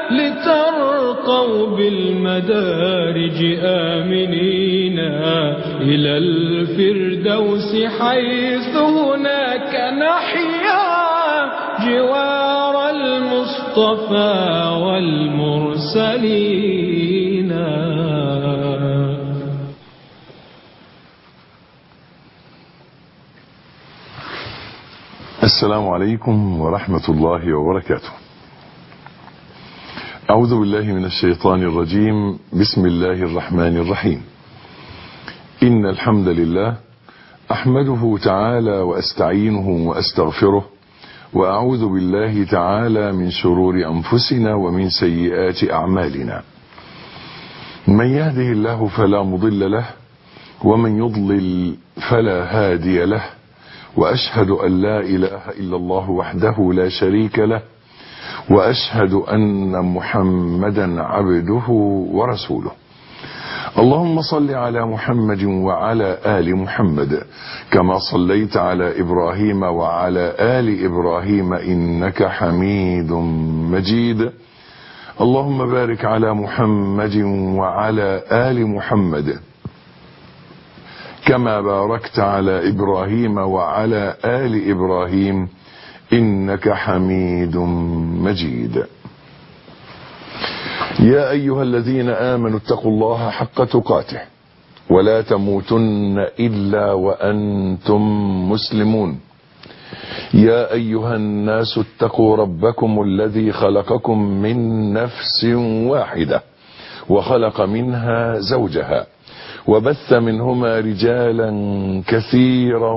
لترقوا بالمدارج آمنين إلى الفردوس حيث هناك نحيا جوار المصطفى والمرسلين. السلام عليكم ورحمة الله وبركاته. أعوذ بالله من الشيطان الرجيم. بسم الله الرحمن الرحيم. إن الحمد لله أحمده تعالى وأستعينه وأستغفره، وأعوذ بالله تعالى من شرور أنفسنا ومن سيئات أعمالنا. من يهده الله فلا مضل له، ومن يضلل فلا هادي له، وأشهد أن لا إله إلا الله وحده لا شريك له، وأشهد أن محمدا عبده ورسوله. اللهم صل على محمد وعلى آل محمد كما صليت على إبراهيم وعلى آل إبراهيم إنك حميد مجيد. اللهم بارك على محمد وعلى آل محمد كما باركت على إبراهيم وعلى آل إبراهيم إنك حميد مجيد. يا أيها الذين آمنوا اتقوا الله حق تقاته ولا تموتن إلا وأنتم مسلمون. يا أيها الناس اتقوا ربكم الذي خلقكم من نفس واحدة وخلق منها زوجها وبث منهما رجالا كثيرا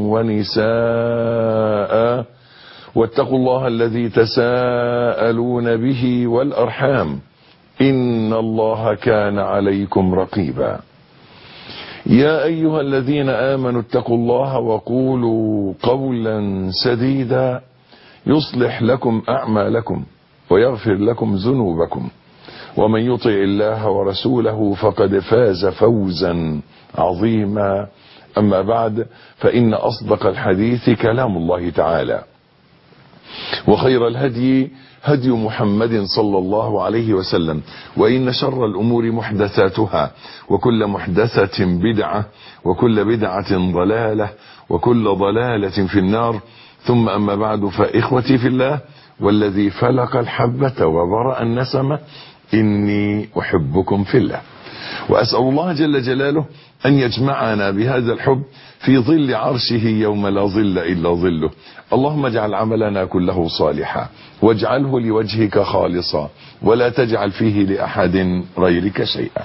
ونساء، واتقوا الله الذي تساءلون به والأرحام إن الله كان عليكم رقيبا. يا أيها الذين آمنوا اتقوا الله وقولوا قولا سديدا يصلح لكم أعمالكم ويغفر لكم ذنوبكم، ومن يطع الله ورسوله فقد فاز فوزا عظيما. أما بعد، فإن أصدق الحديث كلام الله تعالى، وخير الهدي هدي محمد صلى الله عليه وسلم، وإن شر الأمور محدثاتها، وكل محدثة بدعة، وكل بدعة ضلالة، وكل ضلالة في النار. ثم أما بعد، فإخوتي في الله والذي فلق الحبة وبرأ النسمة، إني أحبكم في الله، وأسأل الله جل جلاله أن يجمعنا بهذا الحب في ظل عرشه يوم لا ظل إلا ظله. اللهم اجعل عملنا كله صالحا، واجعله لوجهك خالصا، ولا تجعل فيه لأحد غيرك شيئا.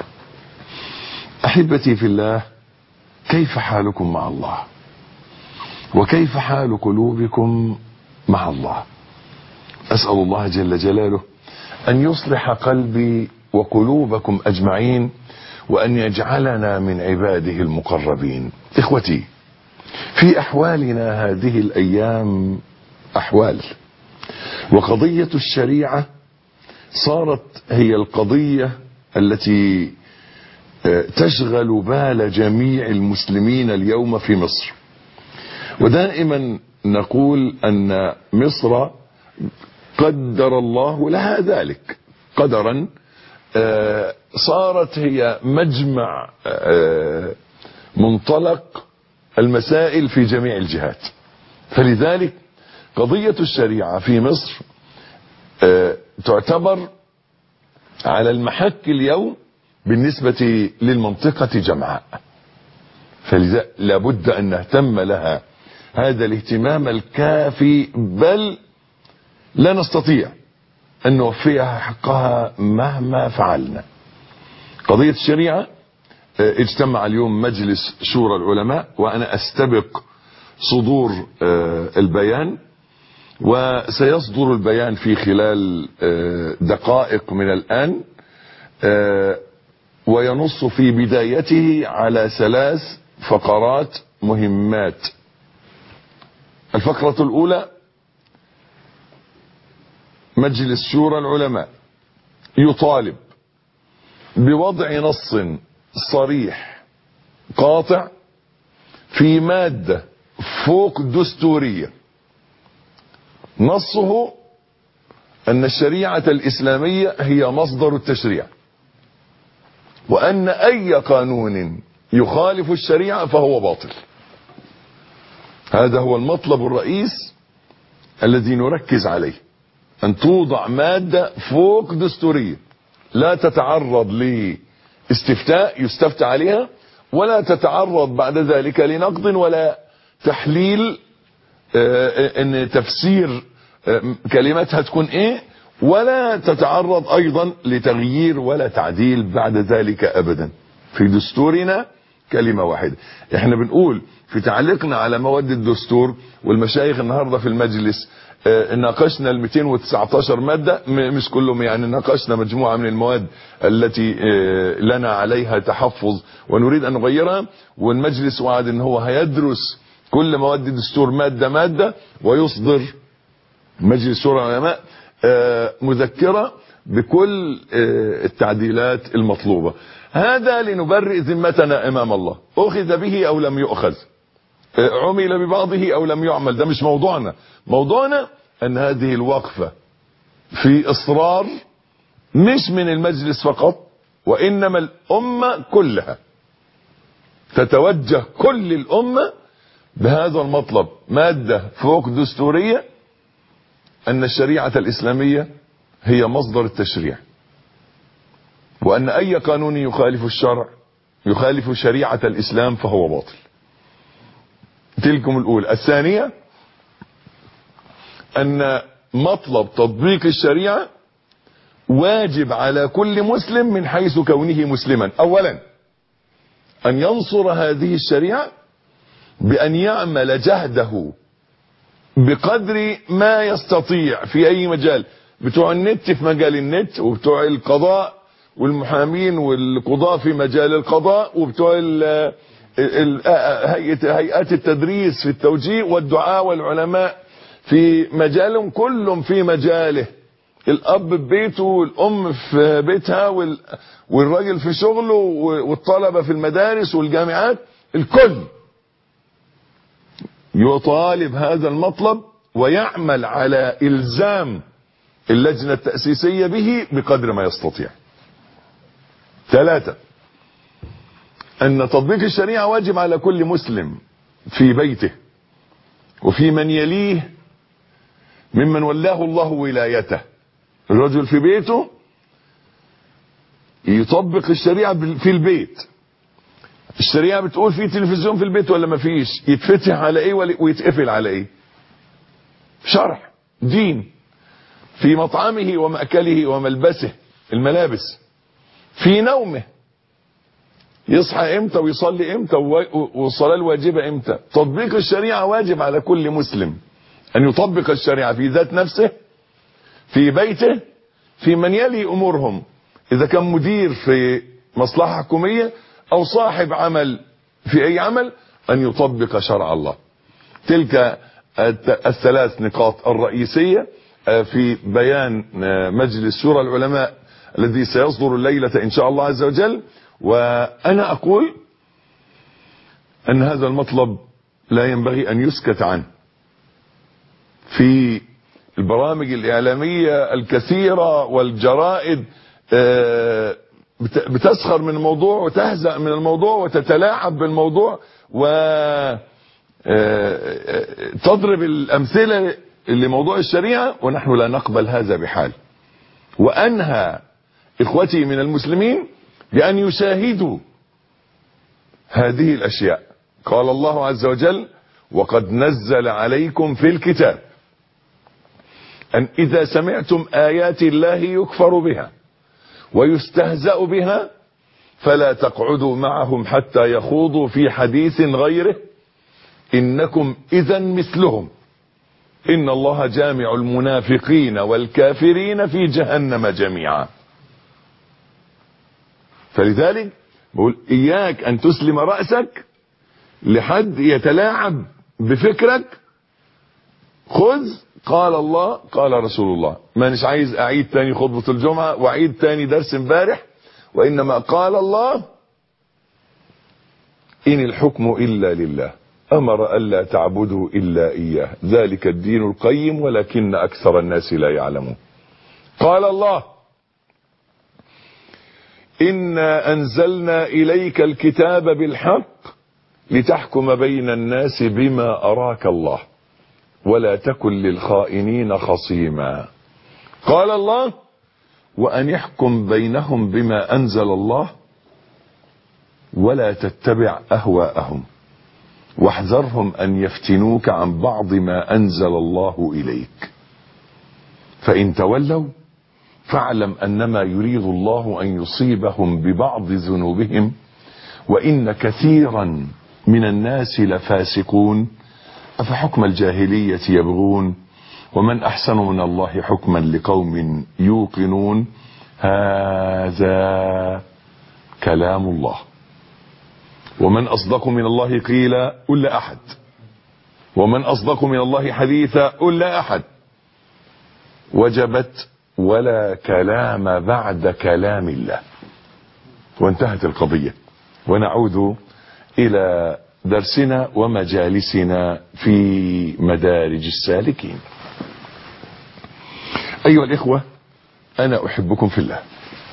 أحبتي في الله، كيف حالكم مع الله؟ وكيف حال قلوبكم مع الله؟ أسأل الله جل جلاله أن يصلح قلبي وقلوبكم أجمعين، وأن يجعلنا من عباده المقربين. إخوتي، في أحوالنا هذه الأيام أحوال، وقضية الشريعة صارت هي القضية التي تشغل بال جميع المسلمين اليوم في مصر. ودائما نقول أن مصر قدر الله لها ذلك قدرا، صارت هي مجمع منطلق المسائل في جميع الجهات. فلذلك قضية الشريعة في مصر تعتبر على المحك اليوم بالنسبة للمنطقة جمعاء، فلذا لابد أن نهتم لها هذا الاهتمام الكافي، بل لا نستطيع أن نوفيها حقها مهما فعلنا. قضية الشريعة اجتمع اليوم مجلس شورى العلماء، وأنا أستبق صدور البيان، وسيصدر البيان في خلال دقائق من الآن، وينص في بدايته على 3 فقرات مهمات. الفقرة الأولى: مجلس شورى العلماء يطالب بوضع نص صريح قاطع في مادة فوق دستورية، نصه أن الشريعة الإسلامية هي مصدر التشريع، وأن أي قانون يخالف الشريعة فهو باطل. هذا هو المطلب الرئيس الذي نركز عليه، أن توضع مادة فوق دستورية لا تتعرض لاستفتاء يستفتى عليها، ولا تتعرض بعد ذلك لنقد ولا تحليل ان تفسير كلماتها تكون ايه، ولا تتعرض ايضا لتغيير ولا تعديل بعد ذلك ابدا. في دستورنا كلمة واحدة. احنا بنقول في تعليقنا على مواد الدستور، والمشايخ النهاردة في المجلس ناقشنا ال 219 مادة، مش كلهم يعني، ناقشنا مجموعة من المواد التي لنا عليها تحفظ ونريد ان نغيرها، والمجلس وعد ان هو هيدرس كل مواد الدستور مادة مادة، ويصدر مجلس شورى العلماء مذكرة بكل التعديلات المطلوبة. هذا لنبرئ ذمتنا امام الله، اخذ به او لم يؤخذ، عمل ببعضه او لم يعمل، ده مش موضوعنا. موضوعنا ان هذه الوقفة في اصرار مش من المجلس فقط، وانما الامة كلها، تتوجه كل الامة بهذا المطلب، مادة فوق دستورية، ان الشريعة الاسلامية هي مصدر التشريع، وان اي قانون يخالف الشرع يخالف شريعة الاسلام فهو باطل. تلكم الاولى. الثانية ان مطلب تطبيق الشريعة واجب على كل مسلم من حيث كونه مسلما. اولا ان ينصر هذه الشريعة بان يعمل جهده بقدر ما يستطيع في اي مجال. بتوع النت في مجال النت، وبتوع القضاء والمحامين والقضاء في مجال القضاء، وبتوع هيئات التدريس في التوجيه، والدعاء والعلماء في مجالهم، كلهم في مجاله. الاب ببيته، والام في بيتها، والراجل في شغله، والطلبة في المدارس والجامعات، الكل يطالب هذا المطلب ويعمل على إلزام اللجنة التأسيسية به بقدر ما يستطيع. 3 أن تطبيق الشريعة واجب على كل مسلم في بيته وفي من يليه ممن ولاه الله ولايته. الرجل في بيته يطبق الشريعة في البيت. الشريعة بتقول في تلفزيون في البيت ولا ما فيش، يتفتح على ايه ويتقفل على ايه، شرع دين. في مطعمه ومأكله وملبسه، الملابس. في نومه، يصحى امتى ويصلي امتى والصلاة الواجبة امتى. تطبيق الشريعة واجب على كل مسلم ان يطبق الشريعة في ذات نفسه، في بيته، في من يلي امورهم، اذا كان مدير في مصلحة حكومية او صاحب عمل في اي عمل، ان يطبق شرع الله. تلك الثلاث نقاط الرئيسية في بيان مجلس شورى العلماء الذي سيصدر الليلة ان شاء الله عز وجل. وانا اقول ان هذا المطلب لا ينبغي ان يسكت عنه. في البرامج الاعلامية الكثيرة والجرائد بتسخر من الموضوع وتهزأ من الموضوع وتتلاعب بالموضوع وتضرب الأمثلة لموضوع الشريعة، ونحن لا نقبل هذا بحال. وأنهى إخوتي من المسلمين بأن يشاهدوا هذه الأشياء. قال الله عز وجل: وقد نزل عليكم في الكتاب أن إذا سمعتم آيات الله يكفر بها ويستهزأ بها فلا تقعدوا معهم حتى يخوضوا في حديث غيره إنكم إذا مثلهم إن الله جامع المنافقين والكافرين في جهنم جميعا. فلذلك بقول إياك أن تسلم رأسك لحد يتلاعب بفكرك. خذ قال الله قال رسول الله. مانيش عايز أعيد تاني خطبة الجمعة وأعيد تاني درس امبارح، وإنما قال الله إن الحكم إلا لله أمر ألا تعبدوا إلا إياه ذلك الدين القيم ولكن أكثر الناس لا يعلمون. قال الله: إنا أنزلنا إليك الكتاب بالحق لتحكم بين الناس بما أراك الله ولا تكن للخائنين خصيما. قال الله: وأن يحكم بينهم بما أنزل الله ولا تتبع أهواءهم واحذرهم أن يفتنوك عن بعض ما أنزل الله إليك فإن تولوا فاعلم أنما يريد الله أن يصيبهم ببعض ذنوبهم وإن كثيرا من الناس لفاسقون أفحكم الجاهلية يبغون ومن أحسن من الله حكما لقوم يوقنون. هذا كلام الله ومن أصدق من الله قيلا قل لا أحد ومن أصدق من الله حديثا قل لا أحد. وجبت ولا كلام بعد كلام الله. وانتهت القضية، ونعود إلى درسنا ومجالسنا في مدارج السالكين. أيها الإخوة، أنا أحبكم في الله.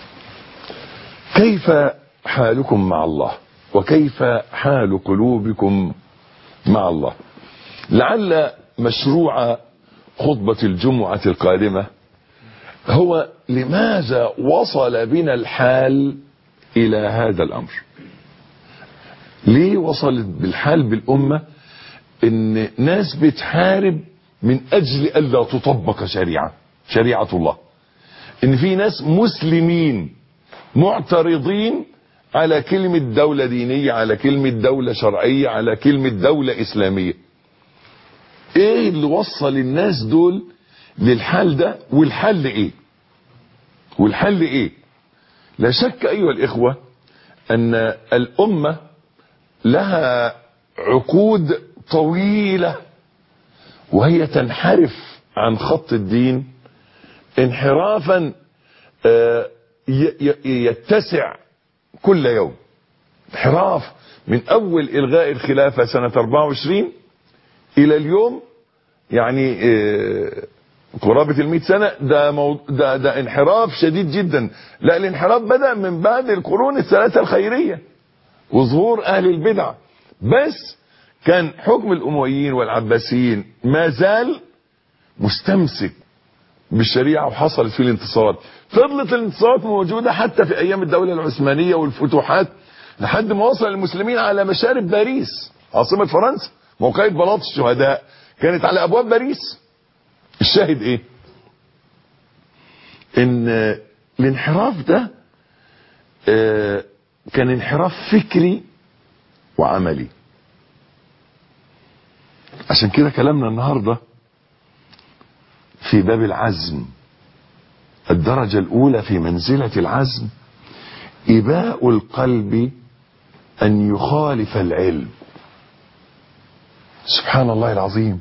كيف حالكم مع الله وكيف حال قلوبكم مع الله؟ لعل مشروع خطبة الجمعة القادمة هو لماذا وصل بنا الحال إلى هذا الأمر؟ ليه وصلت بالحال بالأمة إن ناس بتحارب من أجل ألا تطبق شريعة الله، إن في ناس مسلمين معترضين على كلمة دولة دينية، على كلمة دولة شرعية، على كلمة دولة إسلامية. إيه اللي وصل الناس دول للحال ده؟ والحل إيه؟ لا شك أيها الإخوة أن الأمة لها عقود طويلة وهي تنحرف عن خط الدين انحرافا يتسع كل يوم. انحراف من أول إلغاء الخلافة سنة 24 إلى اليوم، يعني قرابة 100 سنة. ده انحراف شديد جدا. لا، الانحراف بدأ من بعد القرون الثلاثة الخيرية وظهور أهل البدع، بس كان حكم الأمويين والعباسيين ما زال مستمسك بالشريعة وحصلت فيه الانتصارات. فضلت الانتصارات موجودة حتى في أيام الدولة العثمانية والفتوحات لحد ما وصل المسلمين على مشارف باريس عاصمة فرنسا. موقعة بلاط الشهداء كانت على أبواب باريس. الشاهد إيه؟ إن الانحراف ده كان انحراف فكري وعملي. عشان كده كلامنا النهاردة في باب العزم. الدرجة الأولى في منزلة العزم إباء القلب أن يخالف العلم. سبحان الله العظيم،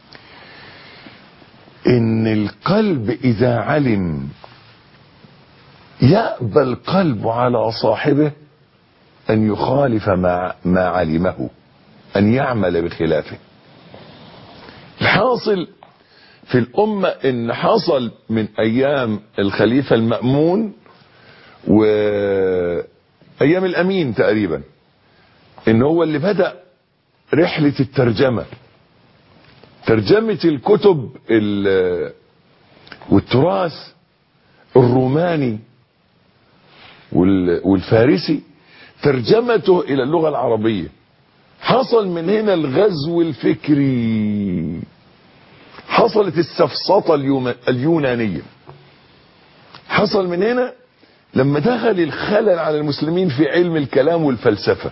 إن القلب إذا علم يأبى القلب على صاحبه أن يخالف ما علمه، أن يعمل بخلافه. الحاصل في الأمة إن حصل من أيام الخليفة المأمون وأيام الأمين تقريبا إن هو اللي بدأ رحلة الترجمة، ترجمة الكتب والتراث الروماني والفارسي، ترجمته إلى اللغة العربية. حصل من هنا الغزو الفكري، حصلت السفسطة اليونانية. حصل من هنا لما دخل الخلل على المسلمين في علم الكلام والفلسفة.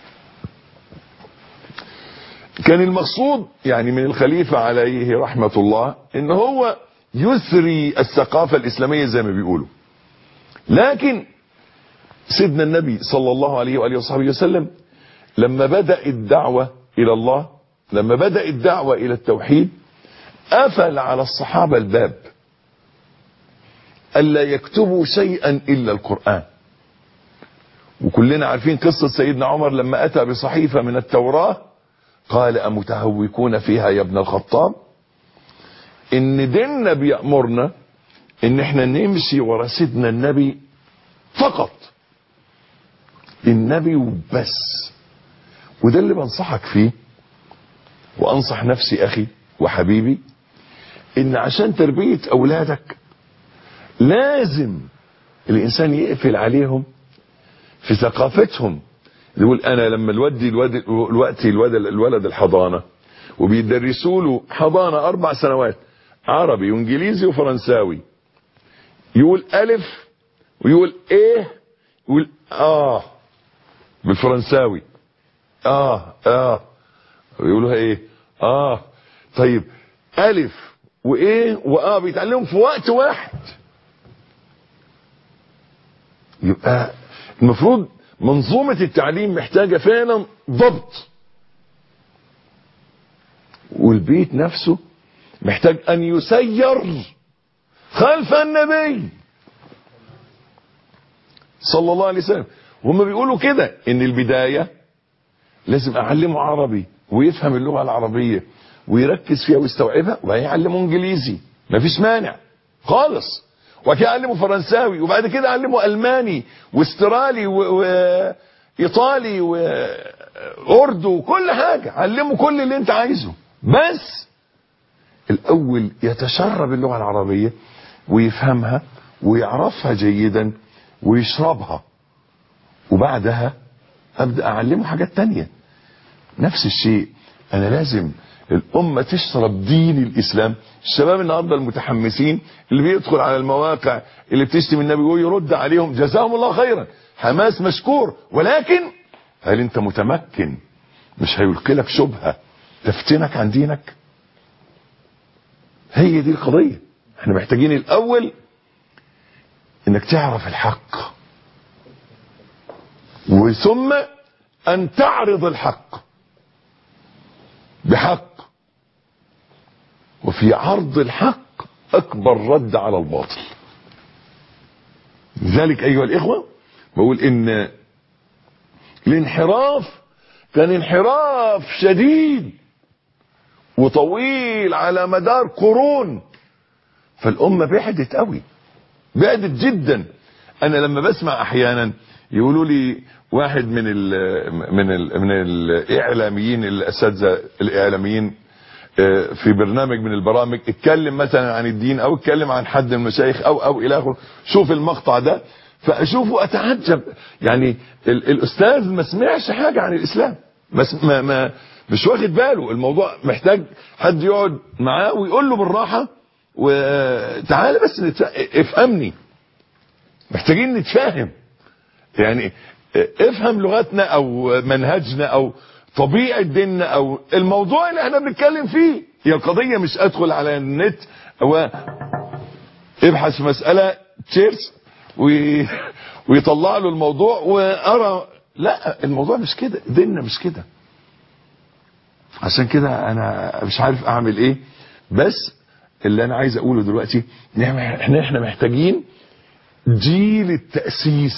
كان المقصود يعني من الخليفة عليه رحمة الله ان هو يثري الثقافة الإسلامية زي ما بيقولوا. لكن سيدنا النبي صلى الله عليه وآله وصحبه وسلم لما بدأ الدعوة إلى الله، لما بدأ الدعوة إلى التوحيد، قفل على الصحابة الباب ألا يكتبوا شيئا إلا القرآن. وكلنا عارفين قصة سيدنا عمر لما أتى بصحيفة من التوراة قال أمتهوكون فيها يا ابن الخطاب؟ إن ديننا بيأمرنا ان احنا نمشي ورا سيدنا النبي فقط، النبي وبس. وده اللي بنصحك فيه وانصح نفسي اخي وحبيبي، ان عشان تربية اولادك لازم الانسان يقفل عليهم في ثقافتهم. يقول انا لما الولد الحضانة وبيدرسوا له حضانة 4 سنوات عربي وانجليزي وفرنساوي، يقول الف ويقول ايه، يقول بالفرنساوي ويقولوها ايه طيب الف وايه بيتعلموا في وقت واحد. يبقى المفروض منظومة التعليم محتاجة فعلا ضبط، والبيت نفسه محتاج ان يسير خلف النبي صلى الله عليه وسلم. وهم بيقولوا كده ان البداية لازم اعلمه عربي ويفهم اللغة العربية ويركز فيها ويستوعبها، وبعدين يعلمه انجليزي مفيش مانع خالص، وبعد كده اعلمه فرنساوي، وبعد كده اعلمه الماني واسترالي وايطالي واردو وكل حاجة، علمه كل اللي انت عايزه، بس الاول يتشرب اللغة العربية ويفهمها ويعرفها جيدا ويشربها، وبعدها ابدأ اعلمه حاجات تانية. نفس الشيء انا لازم الامة تشرب دين الاسلام. الشباب النهاردة المتحمسين اللي بيدخل على المواقع اللي بتشتم النبي ويرد عليهم، جزاهم الله خيرا، حماس مشكور، ولكن هل انت متمكن؟ مش هيلقي لك شبهة تفتنك عن دينك؟ هي دي القضية. احنا محتاجين الاول انك تعرف الحق، وثم ان تعرض الحق بحق، وفي عرض الحق اكبر رد على الباطل. لذلك ايها الاخوة بقول ان الانحراف كان انحراف شديد وطويل على مدار قرون، فالامة بعدت قوي، بعدت جدا. انا لما بسمع احيانا يقولوا لي واحد من الاعلاميين، الاساتذه الاعلاميين في برنامج من البرامج اتكلم مثلا عن الدين او اتكلم عن حد من المشايخ او الى اخره، شوف المقطع ده فاشوفه اتعجب، يعني الاستاذ ما سمعش حاجه عن الاسلام، بس ما مش واخد باله. الموضوع محتاج حد يقعد معاه ويقول له بالراحه وتعالى بس افهمني، محتاجين نتفاهم، يعني افهم لغتنا او منهجنا او طبيعة ديننا او الموضوع اللي احنا بنتكلم فيه. هي القضية مش ادخل على النت وابحث في مسألة تشيرس ويطلع له الموضوع وارى، لا الموضوع مش كده، ديننا مش كده. عشان كده انا مش عارف اعمل ايه، بس اللي انا عايز اقوله دلوقتي احنا محتاجين جيل التأسيس،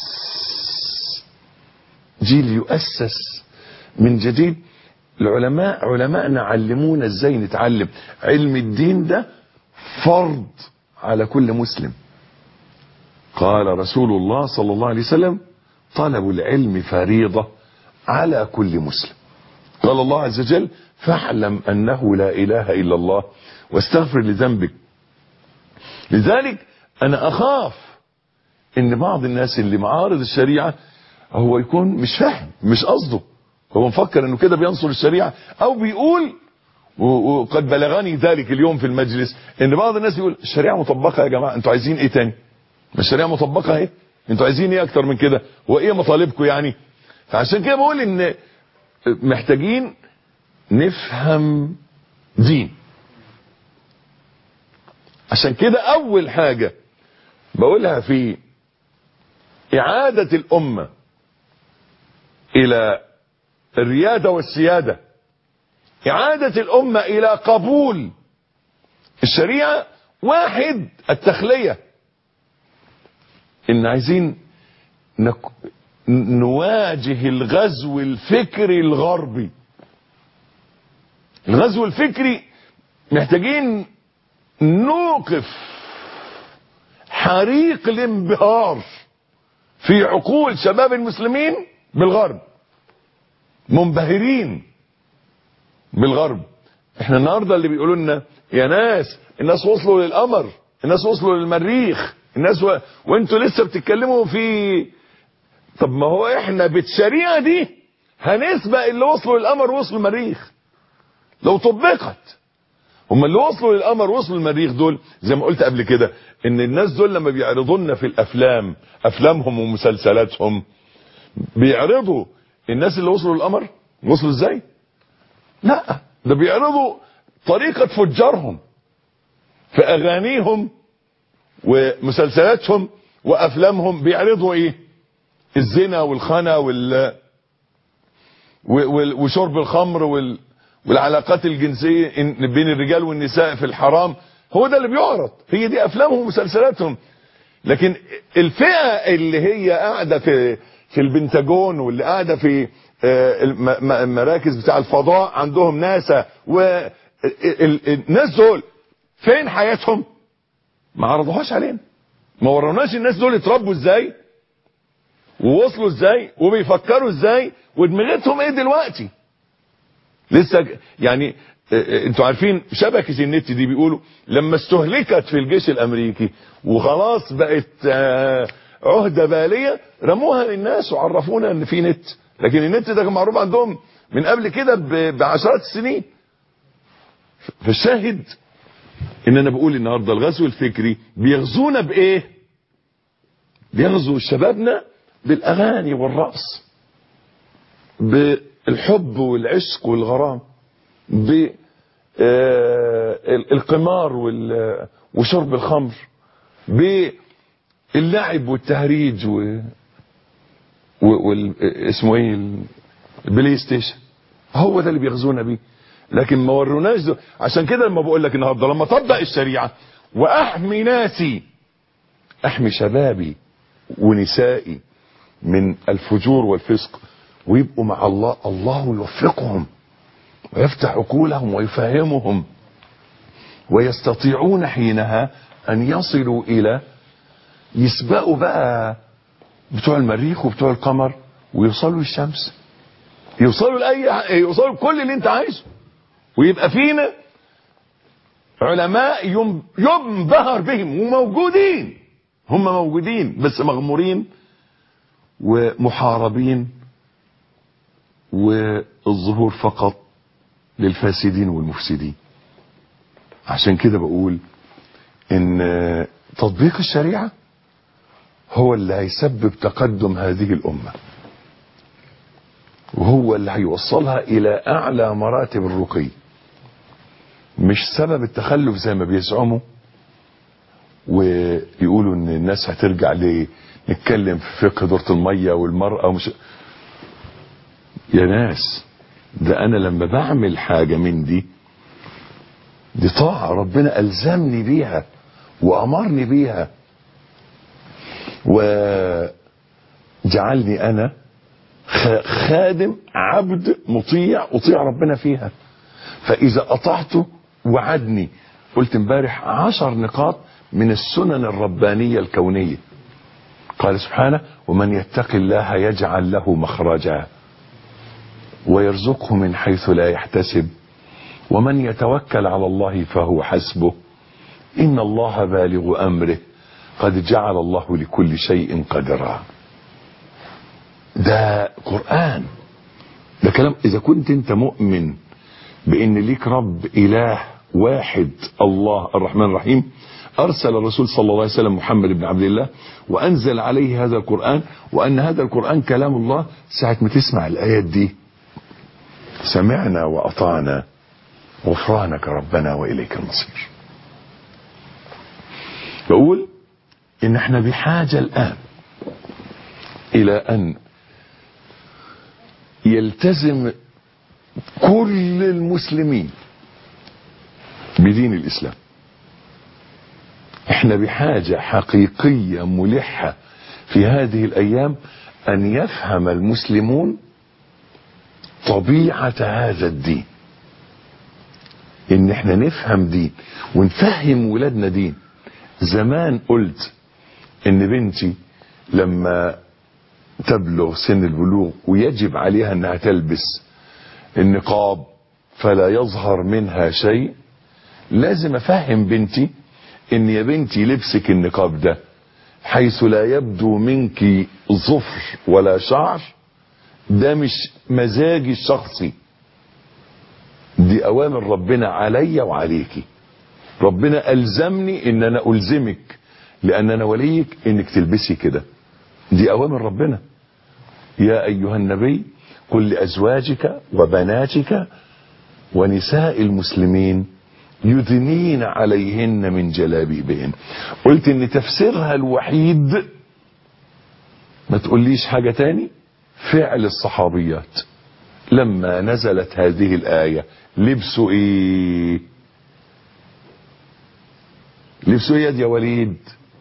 جيل يؤسس من جديد. علماءنا علمونا ازاي نتعلم. علم الدين ده فرض على كل مسلم. قال رسول الله صلى الله عليه وسلم: طلب العلم فريضة على كل مسلم. قال الله عز وجل: فاعلم انه لا اله الا الله واستغفر لذنبك. لذلك انا اخاف ان بعض الناس اللي معارض الشريعة هو يكون مش فاهم، مش قصده، هو مفكر انه كده بينصر الشريعة، او بيقول، وقد بلغني ذلك اليوم في المجلس، ان بعض الناس يقول الشريعة مطبقة يا جماعة، انتوا عايزين ايه تاني؟ ما الشريعة مطبقة اهي، انتوا عايزين ايه اكتر من كده؟ وايه مطالبكم يعني؟ فعشان كده بقول ان محتاجين نفهم دين. عشان كده اول حاجة بقولها في اعادة الامة الى الريادة والسيادة، اعادة الامة الى قبول الشريعة، واحد التخلية، ان عايزين نواجه الغزو الفكري الغربي. الغزو الفكري محتاجين نوقف حريق الانبهار في عقول شباب المسلمين بالغرب، منبهرين بالغرب. احنا النهارده اللي بيقولوا لنا يا ناس الناس وصلوا للقمر، الناس وصلوا للمريخ، الناس وانتوا لسه بتتكلموا في. طب ما هو احنا بالشريعه دي هنسبق اللي وصلوا للقمر ووصلوا المريخ لو طبقت. هم اللي وصلوا للقمر ووصلوا المريخ دول زي ما قلت قبل كده ان الناس دول لما بيعرضوا لنا في الافلام، افلامهم ومسلسلاتهم، بيعرضوا الناس اللي وصلوا للقمر وصلوا ازاي؟ لا، ده بيعرضوا طريقة فجارهم في اغانيهم ومسلسلاتهم وافلامهم. بيعرضوا ايه؟ الزنا والخنا وشرب الخمر والعلاقات الجنسية بين الرجال والنساء في الحرام. هو ده اللي بيعرض، هي دي افلامهم ومسلسلاتهم. لكن الفئة اللي هي قاعدة في البنتاجون واللي قاعدة في المراكز بتاع الفضاء عندهم ناسا، والناس دول فين حياتهم؟ ما عرضوهاش علينا، ما وروناش الناس دول اتربوا ازاي ووصلوا ازاي وبيفكروا ازاي ودماغتهم ايه دلوقتي. لسه يعني انتوا عارفين شبكة النت دي بيقولوا لما استهلكت في الجيش الامريكي وخلاص بقت عهدة بالية رموها للناس وعرفونا ان في نت. لكن النت ده كان معروف عندهم من قبل كده بعشرات السنين. فالشاهد ان انا بقول النهارده الغزو الفكري بيغزونا بايه؟ بيغزو شبابنا بالاغاني والرقص، بالحب والعشق والغرام، بالقمار وشرب الخمر، باللعب والتهريج اسمه ايه البلاي ستيشن. هو ده اللي بيغزونا بيه. لكن ما وروناش ده. عشان كده لما بقول لك النهارده لما طبق الشريعه واحمي ناسي، احمي شبابي ونسائي من الفجور والفسق ويبقوا مع الله، الله يوفقهم ويفتح عقولهم ويفهمهم ويستطيعون حينها ان يصلوا الى يسبقوا بقى بتوع المريخ وبتوع القمر ويوصلوا للشمس، يوصلوا كل اللي انت عايزه. ويبقى فينا علماء ينبهر بهم وموجودين، هم موجودين بس مغمورين ومحاربين، والظهور فقط للفاسدين والمفسدين. عشان كده بقول ان تطبيق الشريعة هو اللي هيسبب تقدم هذه الامة، وهو اللي هيوصلها الى اعلى مراتب الرقي، مش سبب التخلف زي ما بيزعموا ويقولوا ان الناس هترجع نتكلم في فقه دورة المية والمرأة ومش. يا ناس ده انا لما بعمل حاجة من دي طاعة ربنا ألزمني بيها وأمرني بيها وجعلني أنا خادم عبد مطيع أطيع ربنا فيها. فإذا أطعته وعدني. قلت امبارح 10 نقاط من السنن الربانية الكونية. قال سبحانه ومن يتق الله يجعل له مخرجا ويرزقه من حيث لا يحتسب ومن يتوكل على الله فهو حسبه إن الله بالغ أمره قد جعل الله لكل شيء قدرا. ده قرآن، ده كلام. إذا كنت أنت مؤمن بأن ليك رب إله واحد الله الرحمن الرحيم، أرسل الرسول صلى الله عليه وسلم محمد بن عبد الله وأنزل عليه هذا القرآن، وأن هذا القرآن كلام الله. ساعة ما تسمع الآيات دي سمعنا وأطعنا غفرانك ربنا وإليك المصير. بقول إن احنا بحاجة الآن إلى أن يلتزم كل المسلمين بدين الإسلام. احنا بحاجة حقيقية ملحة في هذه الأيام أن يفهم المسلمون طبيعة هذا الدين، ان احنا نفهم دين ونفهم ولادنا دين. زمان قلت ان بنتي لما تبلغ سن البلوغ ويجب عليها انها تلبس النقاب فلا يظهر منها شيء، لازم افهم بنتي ان يا بنتي لبسك النقاب ده حيث لا يبدو منك ظفر ولا شعر ده مش مزاجي الشخصي، دي اوامر ربنا عليا وعليكي. ربنا الزمني ان انا الزمك لان انا وليك انك تلبسي كده، دي اوامر ربنا. يا ايها النبي قل لازواجك وبناتك ونساء المسلمين يدنين عليهن من جلابيبهن. قلت ان تفسيرها الوحيد، ما تقوليش حاجة تاني، فعل الصحابيات لما نزلت هذه الآية لبسوا ايه؟ لبسوا ايه يا وليد؟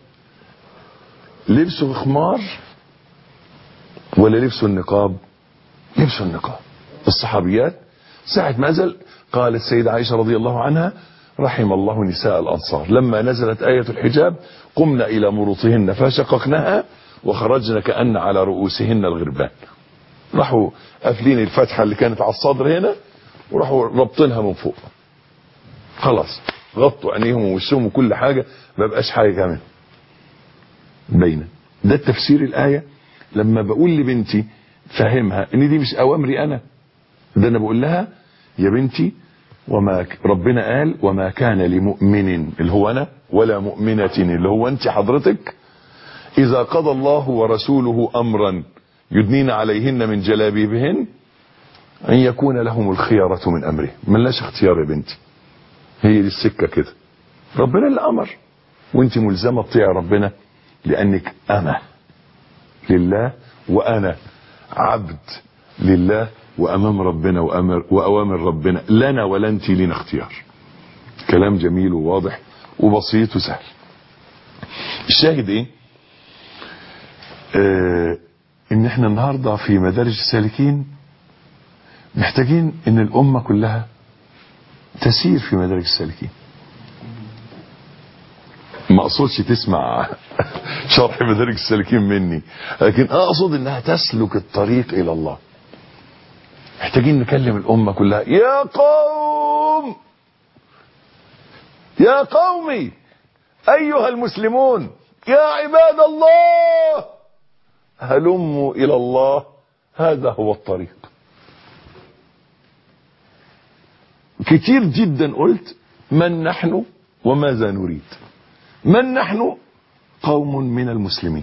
لبسوا خمار ولا لبسوا النقاب؟ لبسوا النقاب. الصحابيات ساعة ما نزل قالت السيدة عائشة رضي الله عنها رحم الله نساء الأنصار لما نزلت آية الحجاب قمنا إلى مروطهن فشققناها وخرجنا كأن على رؤوسهن الغربان. راحوا قافلين الفتحة اللي كانت على الصدر هنا وراحوا ربطينها من فوق، خلاص غطوا عينيهم ووشهم وكل حاجة، ما بقاش حاجة كمان باينة. ده التفسير الآية. لما بقول لبنتي فهمها ان دي مش اوامري انا، ده انا بقول لها يا بنتي وما ربنا قال وما كان لمؤمن اللي هو انا ولا مؤمنة اللي هو انت حضرتك اذا قضى الله ورسوله امرا يدنين عليهن من جلابيبهن ان يكون لهم الخيارة من امره. ملناش اختيار يا بنتي، هي دي السكة كده، ربنا اللي امر وانت ملزمة تطيع ربنا لانك امة لله وانا عبد لله وامام ربنا واوامر ربنا لنا ولا انت لنا اختيار. كلام جميل وواضح وبسيط وسهل. الشاهد ايه؟ ان احنا النهاردة في مدارج السالكين محتاجين ان الامة كلها تسير في مدارج السالكين. ما اقصدش تسمع شرح مدارج السالكين مني، لكن اقصد انها تسلك الطريق الى الله. محتاجين نكلم الامة كلها يا قوم، يا قومي ايها المسلمون يا عباد الله هلموا الى الله، هذا هو الطريق. كتير جدا قلت من نحن وماذا نريد. من نحن؟ قوم من المسلمين،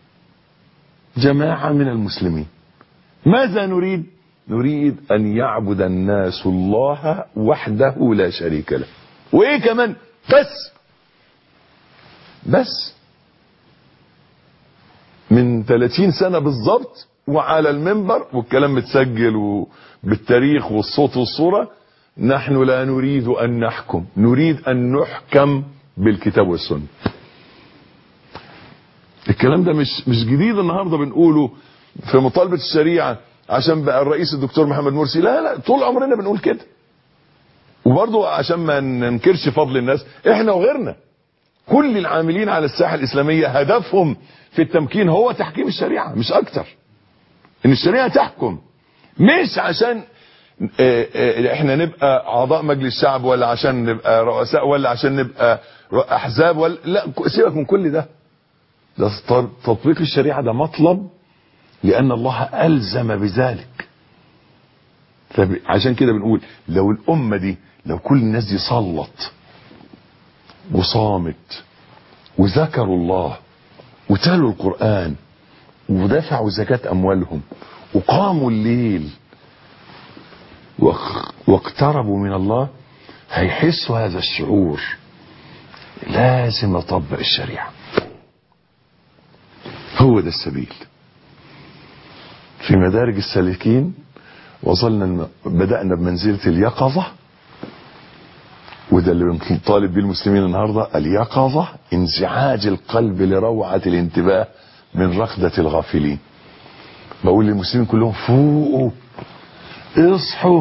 جماعة من المسلمين. ماذا نريد؟ نريد أن يعبد الناس الله وحده لا شريك له. وإيه كمان؟ بس من 30 سنة بالضبط وعلى المنبر والكلام متسجل بالتاريخ والصوت والصورة، نحن لا نريد أن نحكم، نريد أن نحكم بالكتاب والسنة. الكلام ده مش جديد النهاردة بنقوله في مطالبة الشريعة عشان بقى الرئيس الدكتور محمد مرسي، لا طول عمرنا بنقول كده. وبرضه عشان ما ننكرش فضل الناس، احنا وغيرنا كل العاملين على الساحة الإسلامية هدفهم في التمكين هو تحكيم الشريعة، مش أكتر. إن الشريعة تحكم، مش عشان احنا نبقى أعضاء مجلس الشعب ولا عشان نبقى رؤساء ولا عشان نبقى أحزاب ولا لا، سيبك من كل ده. ده تطبيق الشريعة ده مطلب لأن الله ألزم بذلك. عشان كده بنقول لو الأمة دي، لو كل الناس دي صلت وصامت وذكروا الله وتالوا القرآن ودفعوا زكاة أموالهم وقاموا الليل واقتربوا من الله، هيحسوا هذا الشعور. لازم أطبق الشريعة، هو ده السبيل. في مدارج السالكين وصلنا بدأنا بمنزلة اليقظة، وده اللي بنطالب بيه المسلمين النهاردة، اليقظة انزعاج القلب لروعة الانتباه من رقدة الغافلين. بقول للمسلمين كلهم فوقوا، اصحوا،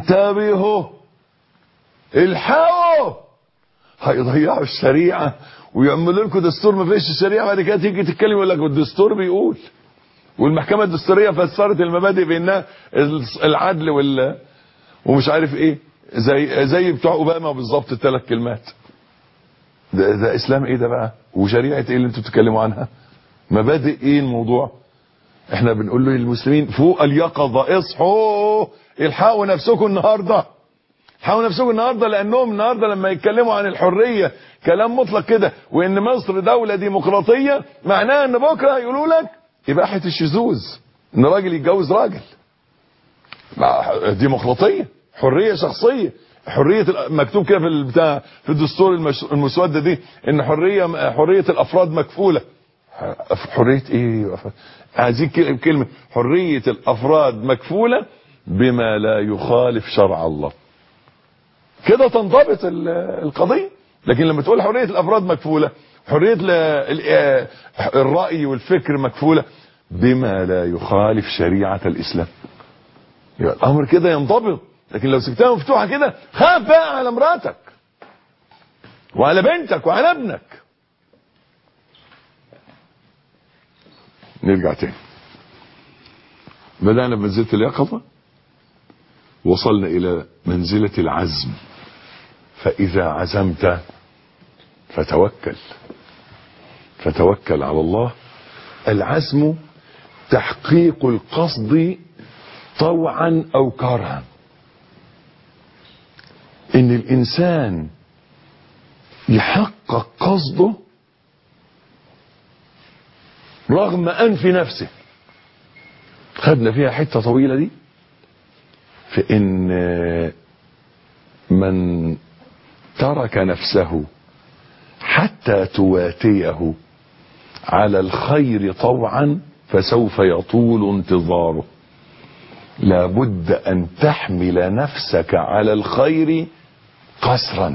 انتبهوا، الحقوا، هيضيعوا الشريعة ويعملوا لكم دستور ما فيش الشريعه، بعد كده تيجي تتكلم يقول لك الدستور بيقول، والمحكمه الدستوريه فسرت المبادئ بانها العدل ومش عارف ايه، زي بتوع اوباما بالظبط الثلاث كلمات. ده اسلام ايه ده بقى؟ وشريعه ايه اللي انتوا بتتكلموا عنها؟ مبادئ ايه الموضوع؟ احنا بنقول له للمسلمين فوق اليقظه، اصحوا الحقوا نفسكم النهارده، الحقوا نفسكم النهارده، لانهم النهارده لما يتكلموا عن الحريه كلام مطلق كده، وان مصر دوله ديمقراطيه، معناه ان بكره يقولوا لك اباحه الشذوذ، ان راجل يتجوز راجل. ديمقراطيه، حريه شخصيه، حريه مكتوب كده في البتاع في الدستور المسوده دي ان حريه الافراد مكفوله. حريه ايه؟ عايزين كلمه حريه الافراد مكفوله بما لا يخالف شرع الله، كده تنضبط القضيه. لكن لما تقول حريه الافراد مكفوله، حريه الراي والفكر مكفوله بما لا يخالف شريعه الاسلام، يبقى الامر كده ينضبط. لكن لو سبتها مفتوحه كده، خاف بقى على مراتك وعلى بنتك وعلى ابنك. نرجع تاني، بدأنا بمنزلة اليقظة، وصلنا إلى منزلة العزم. فإذا عزمت فتوكل على الله. العزم تحقيق القصد طوعا أو كرها، إن الإنسان يحقق قصده رغم أنف نفسه. خدنا فيها حتة طويلة دي، في إن من ترك نفسه حتى تواتيه على الخير طوعا فسوف يطول انتظاره. لابد أن تحمل نفسك على الخير قسرا،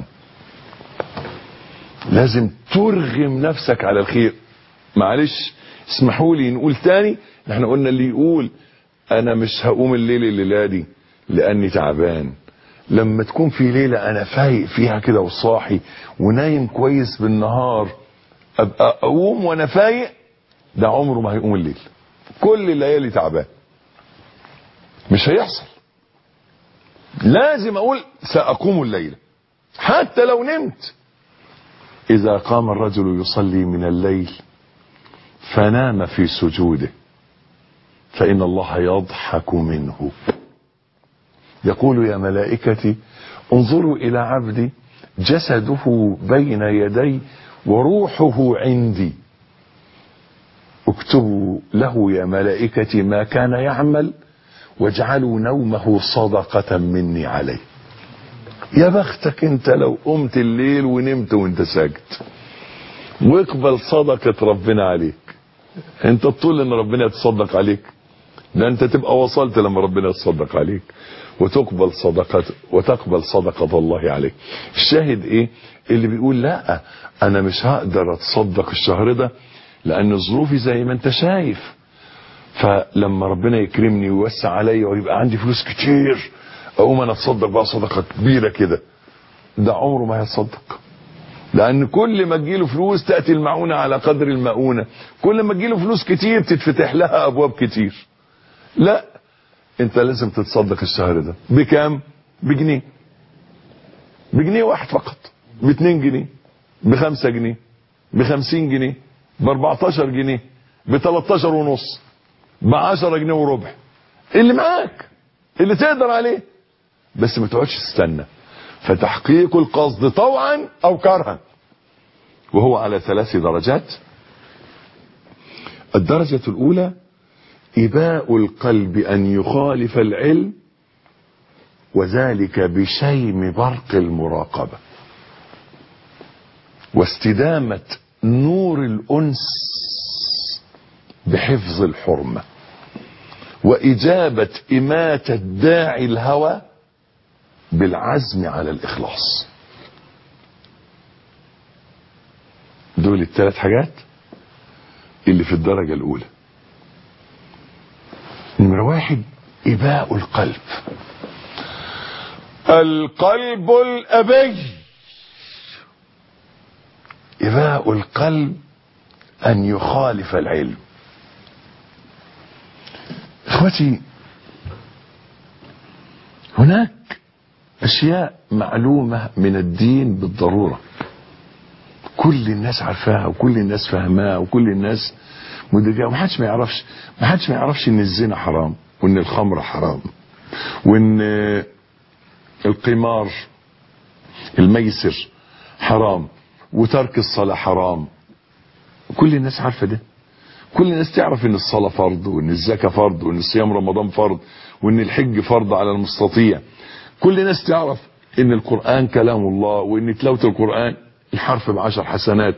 لازم ترغم نفسك على الخير. معلش اسمحوا لي نقول تاني، احنا قلنا اللي يقول انا مش هقوم الليلة دي لاني تعبان، لما تكون في ليلة انا فايق فيها كده وصاحي ونايم كويس بالنهار، ابقى اقوم وانا فايق، ده عمره ما هيقوم الليل. كل الليالي تعبان، مش هيحصل. لازم اقول ساقوم الليلة حتى لو نمت. اذا قام الرجل يصلي من الليل فنام في سجوده فإن الله يضحك منه، يقول يا ملائكتي انظروا إلى عبدي جسده بين يدي وروحه عندي، اكتبوا له يا ملائكتي ما كان يعمل واجعلوا نومه صدقة مني عليه. يا بختك انت لو قمت الليل ونمت وانت ساجد، واقبل صدقة ربنا عليك. انت تطول ان ربنا يتصدق عليك، ده انت تبقى وصلت لما ربنا يتصدق عليك وتقبل صدقة الله عليك. الشاهد ايه؟ اللي بيقول لا انا مش هقدر اتصدق الشهر ده لان ظروفي زي ما انت شايف، فلما ربنا يكرمني ويوسع عليا ويبقى عندي فلوس كتير اقوم انا اتصدق بقى صدقة كبيرة كده، ده عمره ما هيتصدق. لان كل ما تجيله فلوس تأتي المعونة على قدر المؤونة، كل ما تجيله فلوس كتير تتفتح لها ابواب كتير. لا، انت لازم تتصدق الشهر ده. بكام؟ بجنيه، بجنيه واحد فقط، ب2 جنيه، ب5 جنيه، ب50 جنيه، ب14 جنيه، ب13 ونص، ب10 جنيه وربع، اللي معاك اللي تقدر عليه، بس ما تقعدش تستنى. فتحقيق القصد طوعا او كرها، وهو على 3 درجات. الدرجة الاولى إباء القلب أن يخالف العلم، وذلك بشيم برق المراقبة واستدامة نور الأنس بحفظ الحرمة وإجابة إماتة داعي الهوى بالعزم على الإخلاص. دول ال3 حاجات اللي في الدرجة الأولى. نمرة 1 إباء القلب. القلب الأبي إباء القلب أن يخالف العلم. إخوتي، هناك أشياء معلومة من الدين بالضرورة، كل الناس عارفاها وكل الناس فهماها وكل الناس مدركاها، ومحدش ما يعرفش إن الزنا حرام، وإن الخمر حرام، وإن القمار الميسر حرام، وترك الصلاة حرام. كل الناس عارفة ده. كل الناس تعرف ان الصلاة فرض، وان الزكاة فرض، وان الصيام رمضان فرض، وان الحج فرض على المستطيع. كل الناس تعرف ان القرآن كلام الله، وان تلاوة القرآن الحرف ب10 حسنات.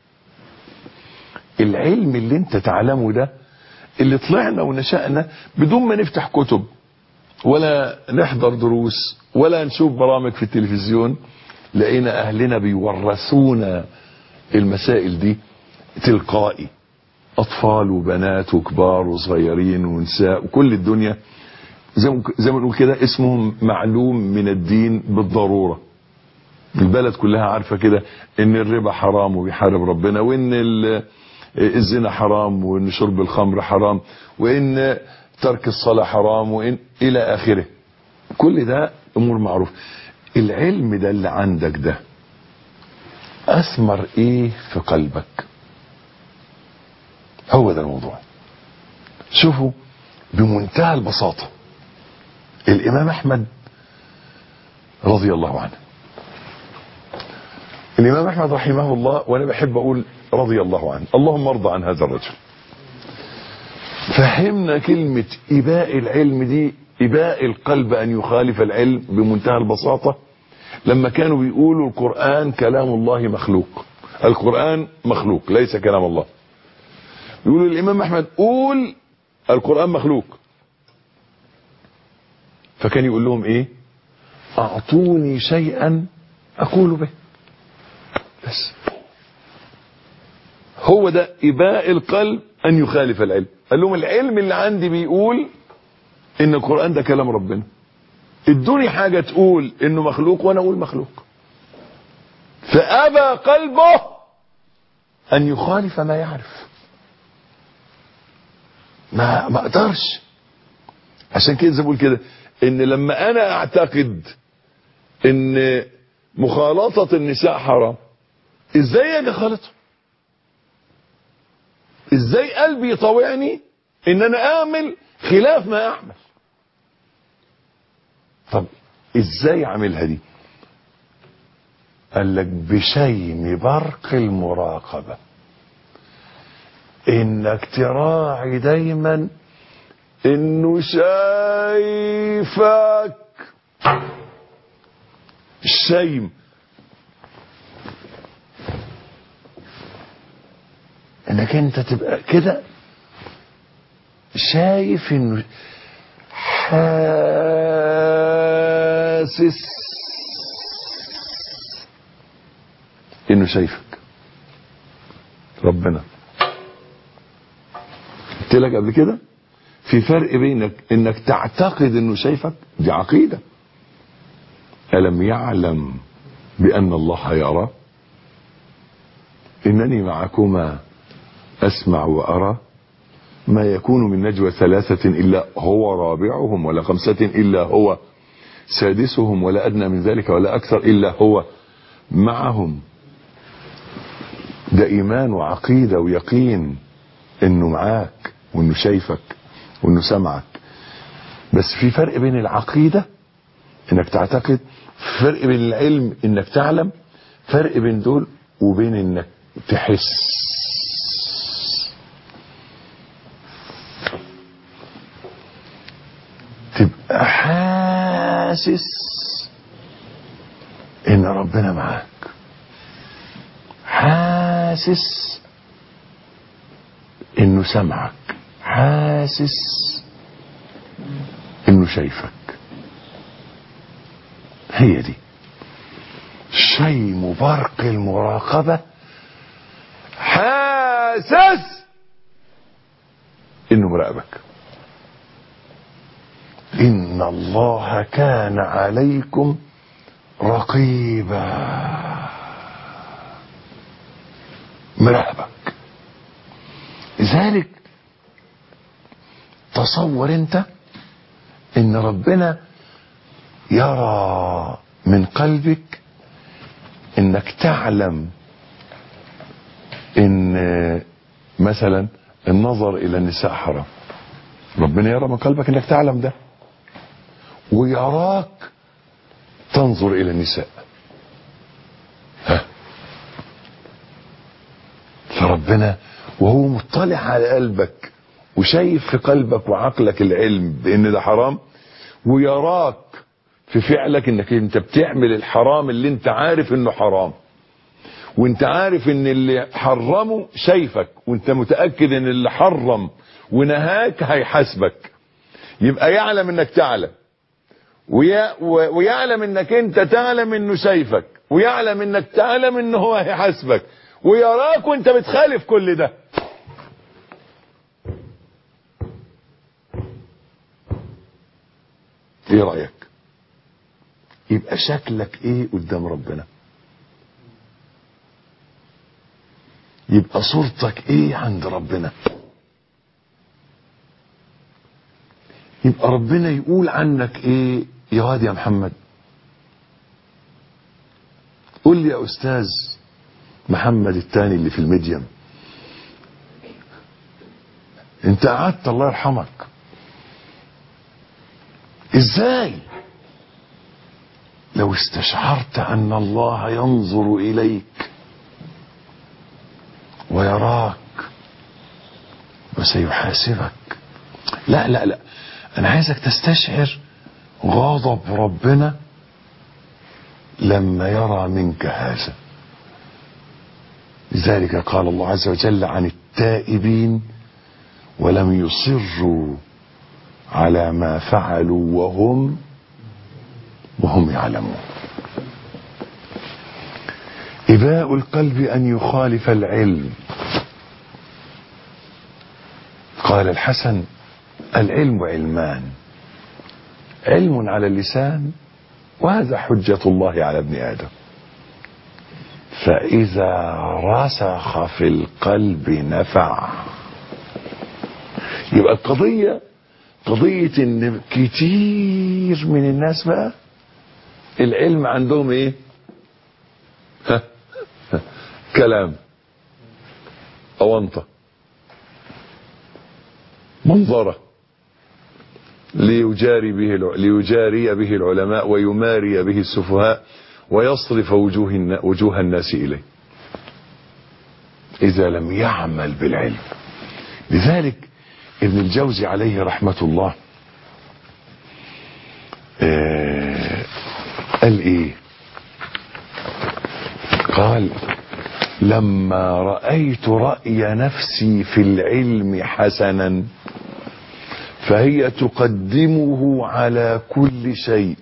العلم اللي انت تعلمه ده، اللي طلعنا ونشأنا بدون ما نفتح كتب ولا نحضر دروس ولا نشوف برامج في التلفزيون، لقينا اهلنا بيورثونا المسائل دي تلقائي، اطفال وبنات وكبار وصغيرين ونساء وكل الدنيا، زي ما نقول كده اسمهم معلوم من الدين بالضرورة. البلد كلها عارفة كده ان الربا حرام وبيحارب ربنا، وان الزنا حرام، وان شرب الخمر حرام، وان ترك الصلاة حرام، وان الى اخره. كل ده امور معروفة. العلم ده اللي عندك ده اثمر ايه في قلبك؟ هو ده الموضوع. شوفوا بمنتهى البساطة، الامام احمد رضي الله عنه، الامام احمد رحمه الله، وانا بحب اقول رضي الله عنه، اللهم ارضى عن هذا الرجل. فهمنا كلمة اباء العلم دي، اباء القلب ان يخالف العلم، بمنتهى البساطة. لما كانوا بيقولوا القرآن كلام الله مخلوق، القرآن مخلوق ليس كلام الله، يقولوا الامام احمد قول القرآن مخلوق، فكان يقول لهم ايه؟ اعطوني شيئا اقول به. بس هو ده اباء القلب ان يخالف العلم. قال لهم العلم اللي عندي بيقول ان القرآن ده كلام ربنا، ادوني حاجة تقول انه مخلوق وانا اقول مخلوق. فابى قلبه ان يخالف ما يعرف، ما اقدرش. عشان كده زي بقول كده، ان لما انا اعتقد ان مخالطة النساء حرام، ازاي اجي اخالطهم؟ ازاي قلبي يطوعني ان انا اعمل خلاف ما اعمل؟ طب ازاي اعملها دي؟ قال لك بشيم برق المراقبة، انك تراعي دايما انه شايفك. الشيم انك انت تبقى كده شايف، انه حاسس انه شايفك. ربنا قلت لك قبل كده في فرق بينك انك تعتقد انه شايفك، دي عقيدة. ألم يعلم بأن الله يرى؟ إنني معكما أسمع وأرى، ما يكون من نجوى 3 إلا هو رابعهم، ولا 5 إلا هو سادسهم، ولا أدنى من ذلك ولا أكثر إلا هو معهم. ده إيمان وعقيدة ويقين إنه معاك، وإنه شايفك، وإنه سمعك. بس في فرق بين العقيدة إنك تعتقد، فرق بين العلم إنك تعلم، فرق بين دول وبين إنك تحس. تبقى حاسس إن ربنا معاك، حاسس إنه سمعك، حاسس إنه شايفك. هي دي شيم برق المراقبة، حاسس إنه مراقبك. إن الله كان عليكم رقيبا. مراقبك. لذلك تصور انت ان ربنا يرى من قلبك انك تعلم ان مثلا النظر الى النساء حرام. ربنا يرى من قلبك انك تعلم ده، ويراك تنظر الى النساء. فربنا وهو مطلع على قلبك وشايف في قلبك وعقلك العلم بان ده حرام، ويراك في فعلك انك انت بتعمل الحرام اللي انت عارف انه حرام، وانت عارف ان اللي حرمه شايفك، وانت متأكد ان اللي حرم ونهاك هيحاسبك. يبقى يعلم انك تعلم، ويعلم انك انت تعلم انه شايفك، ويعلم انك تعلم انه هو هيحاسبك، ويراك وانت بتخالف كل ده. ايه رأيك؟ يبقى شكلك ايه قدام ربنا؟ يبقى صورتك ايه عند ربنا؟ يبقى ربنا يقول عنك ايه يا واد يا محمد؟ قول لي يا استاذ محمد التاني اللي في الميديم، انت قعدت الله يرحمك ازاي لو استشعرت ان الله ينظر اليك ويراك وسيحاسبك؟ لا لا لا، انا عايزك تستشعر غضب ربنا لما يرى منك هذا. لذلك قال الله عز وجل عن التائبين ولم يصروا على ما فعلوا وهم يعلمون. إباء القلب أن يخالف العلم. قال الحسن: العلم علمان، علم على اللسان وهذا حجة الله على ابن آدم، فإذا رسخ في القلب نفع. يبقى القضية قضية ان كتير من الناس بقى العلم عندهم ايه؟ كلام، أونطة، منظرة ليجاري به العلماء ويماري به السفهاء ويصرف وجوه الناس إليه إذا لم يعمل بالعلم. لذلك ابن الجوزي عليه رحمة الله قال ايه؟ قال: لما رأيت رأي نفسي في العلم حسنا فهي تقدمه على كل شيء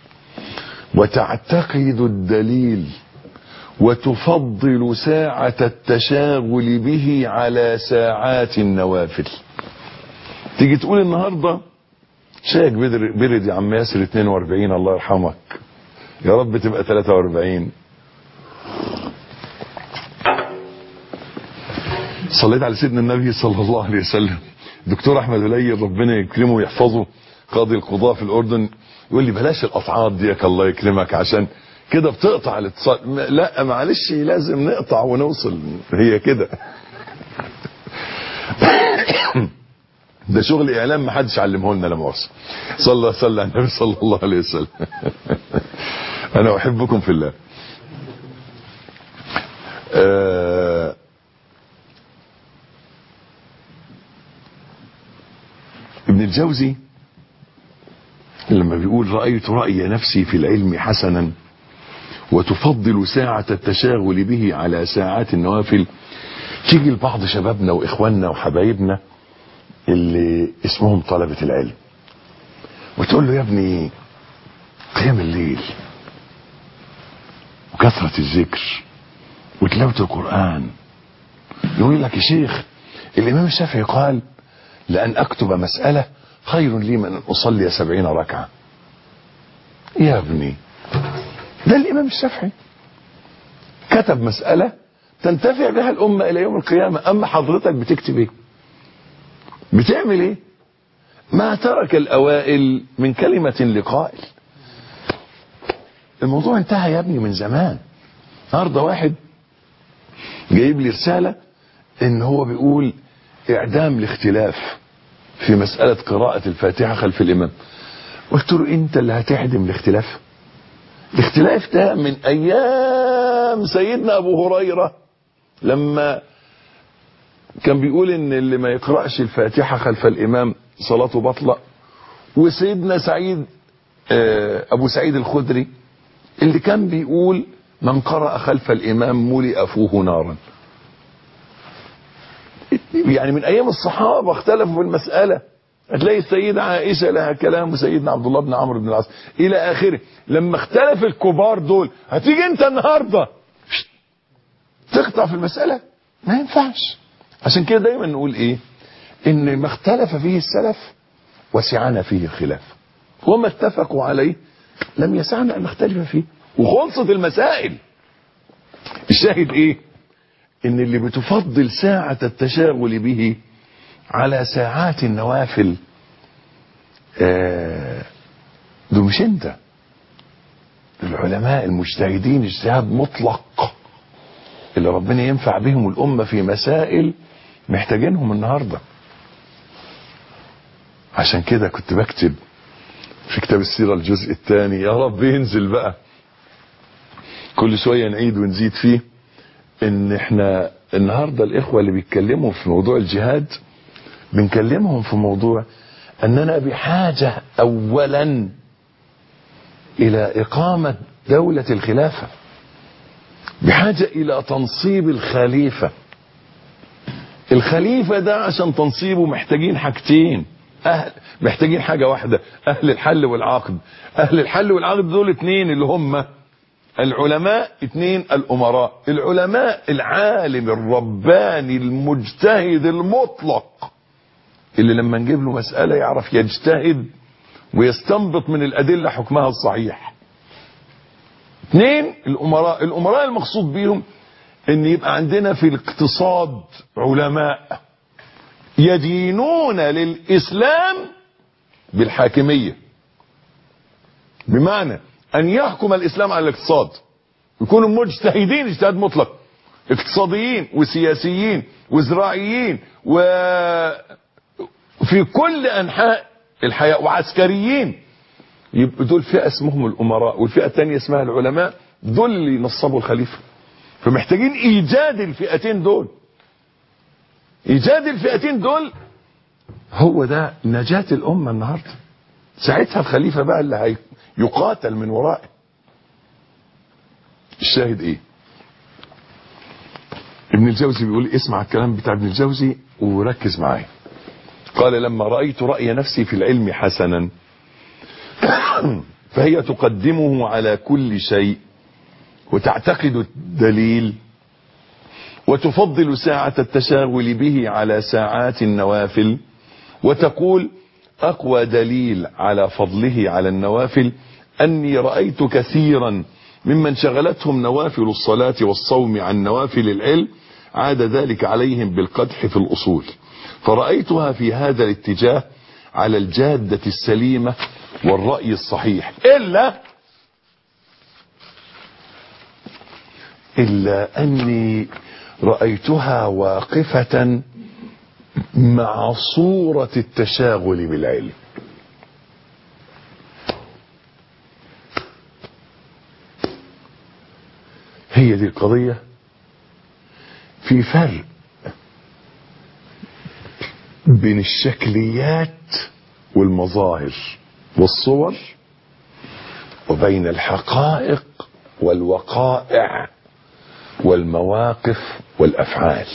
وتعتقد الدليل وتفضل ساعة التشاغل به على ساعات النوافل. تيجي تقول النهاردة شايك برد يا عم ياسر 42، الله يرحمك، يا رب تبقى 43. صليت على سيدنا النبي صلى الله عليه وسلم. دكتور احمد هليل ربنا يكرمه ويحفظه، قاضي القضاء في الاردن، يقول لي بلاش القطعات ديك الله يكرمك عشان كده بتقطع الاتصال. لا معلش لازم نقطع ونوصل، هي كده. ده شغل اعلام ما حدش علمه لنا لما وصل. صلى على النبي صلى الله عليه وسلم. انا احبكم في الله. ابن الجوزي لما بيقول رأيت رأي نفسي في العلم حسنا وتفضل ساعة التشاغل به على ساعات النوافل، تيجي لبعض شبابنا واخواننا وحبايبنا اللي اسمهم طلبة العلم وتقول له: يا ابني قيام الليل وكثرة الذكر وتلاوة القرآن. يقول لك: يا شيخ الإمام الشافعي قال: لأن أكتب مسألة خير لي من أن أصلي 70 ركعة. يا ابني ده الإمام الشافعي كتب مسألة تنتفع بها الأمة إلى يوم القيامة. أما حضرتك بتكتب إيه؟ بتعمل إيه؟ ما ترك الأوائل من كلمة لقائل. الموضوع انتهى يا ابني من زمان. النهارده واحد جايب لي رسالة إن هو بيقول إعدام الاختلاف في مسألة قراءة الفاتحة خلف الإمام. قلت له أنت اللي هتعدم الاختلاف؟ الاختلاف ده من أيام سيدنا أبو هريرة لما كان بيقول إن اللي ما يقرأش الفاتحة خلف الإمام صلاته بطلة، وسيدنا سعيد أبو سعيد الخدري اللي كان بيقول من قرأ خلف الإمام ملئ فوه نارا. يعني من أيام الصحابة اختلفوا في المسألة. هتلاقي السيدة عائشة لها كلام وسيدنا عبد الله بن عمرو بن العاص إلى آخره. لما اختلف الكبار دول هتيجي أنت النهاردة تقطع في المسألة؟ ما ينفعش. عشان كده دايما نقول إيه؟ إن ما اختلف فيه السلف وسعنا فيه الخلاف، وما اتفقوا عليه لم يسعنا أن نختلف فيه، وخلصت المسائل. الشاهد إيه؟ إن اللي بتفضل ساعة التشاغل به على ساعات النوافل دول مش انت. العلماء المجتهدين اجتهاد مطلق اللي ربنا ينفع بهم الأمة في مسائل محتاجينهم النهاردة. عشان كده كنت بكتب في كتاب السيرة الجزء الثاني، يا رب ينزل بقى كل شوية نعيد ونزيد فيه، ان احنا النهاردة الإخوة اللي بيتكلموا في موضوع الجهاد بنكلمهم في موضوع أننا بحاجة أولا إلى إقامة دولة الخلافة، بحاجة إلى تنصيب الخليفة. الخليفة ده عشان تنصيبه محتاجين حاجتين، محتاجين حاجة واحدة، أهل الحل والعقد. أهل الحل والعقد دول اتنين اللي هم العلماء، اتنين الأمراء. العلماء العالم الرباني المجتهد المطلق اللي لما نجيب له مسألة يعرف يجتهد ويستنبط من الأدلة حكمها الصحيح. اتنين الأمراء. الأمراء المقصود بيهم ان يبقى عندنا في الاقتصاد علماء يدينون للإسلام بالحاكمية، بمعنى أن يحكم الإسلام على الاقتصاد، يكونوا مجتهدين اجتهاد مطلق، اقتصاديين وسياسيين وزراعيين وفي كل أنحاء الحياة، وعسكريين. يبقى دول فئة اسمهم الأمراء، والفئة الثانية اسمها العلماء. دول اللي ينصبوا الخليفة. فمحتاجين إيجاد الفئتين دول. إيجاد الفئتين دول هو ده نجاة الأمة النهاردة. ساعتها الخليفة بقى اللي هيقاتل من ورائه. الشاهد ايه؟ ابن الجوزي بيقول، اسمع الكلام بتاع ابن الجوزي وركز معايا. قال: لما رأيت رأي نفسي في العلم حسنا فهي تقدمه على كل شيء وتعتقد الدليل وتفضل ساعة التشاغل به على ساعات النوافل، وتقول: أقوى دليل على فضله على النوافل أني رأيت كثيرا ممن شغلتهم نوافل الصلاة والصوم عن نوافل العلم عاد ذلك عليهم بالقدح في الأصول، فرأيتها في هذا الاتجاه على الجادة السليمة والرأي الصحيح، إلا أني رأيتها واقفة مع صورة التشاغل بالعلم. هي دي القضية. في فرق بين الشكليات والمظاهر والصور، وبين الحقائق والوقائع والمواقف والأفعال.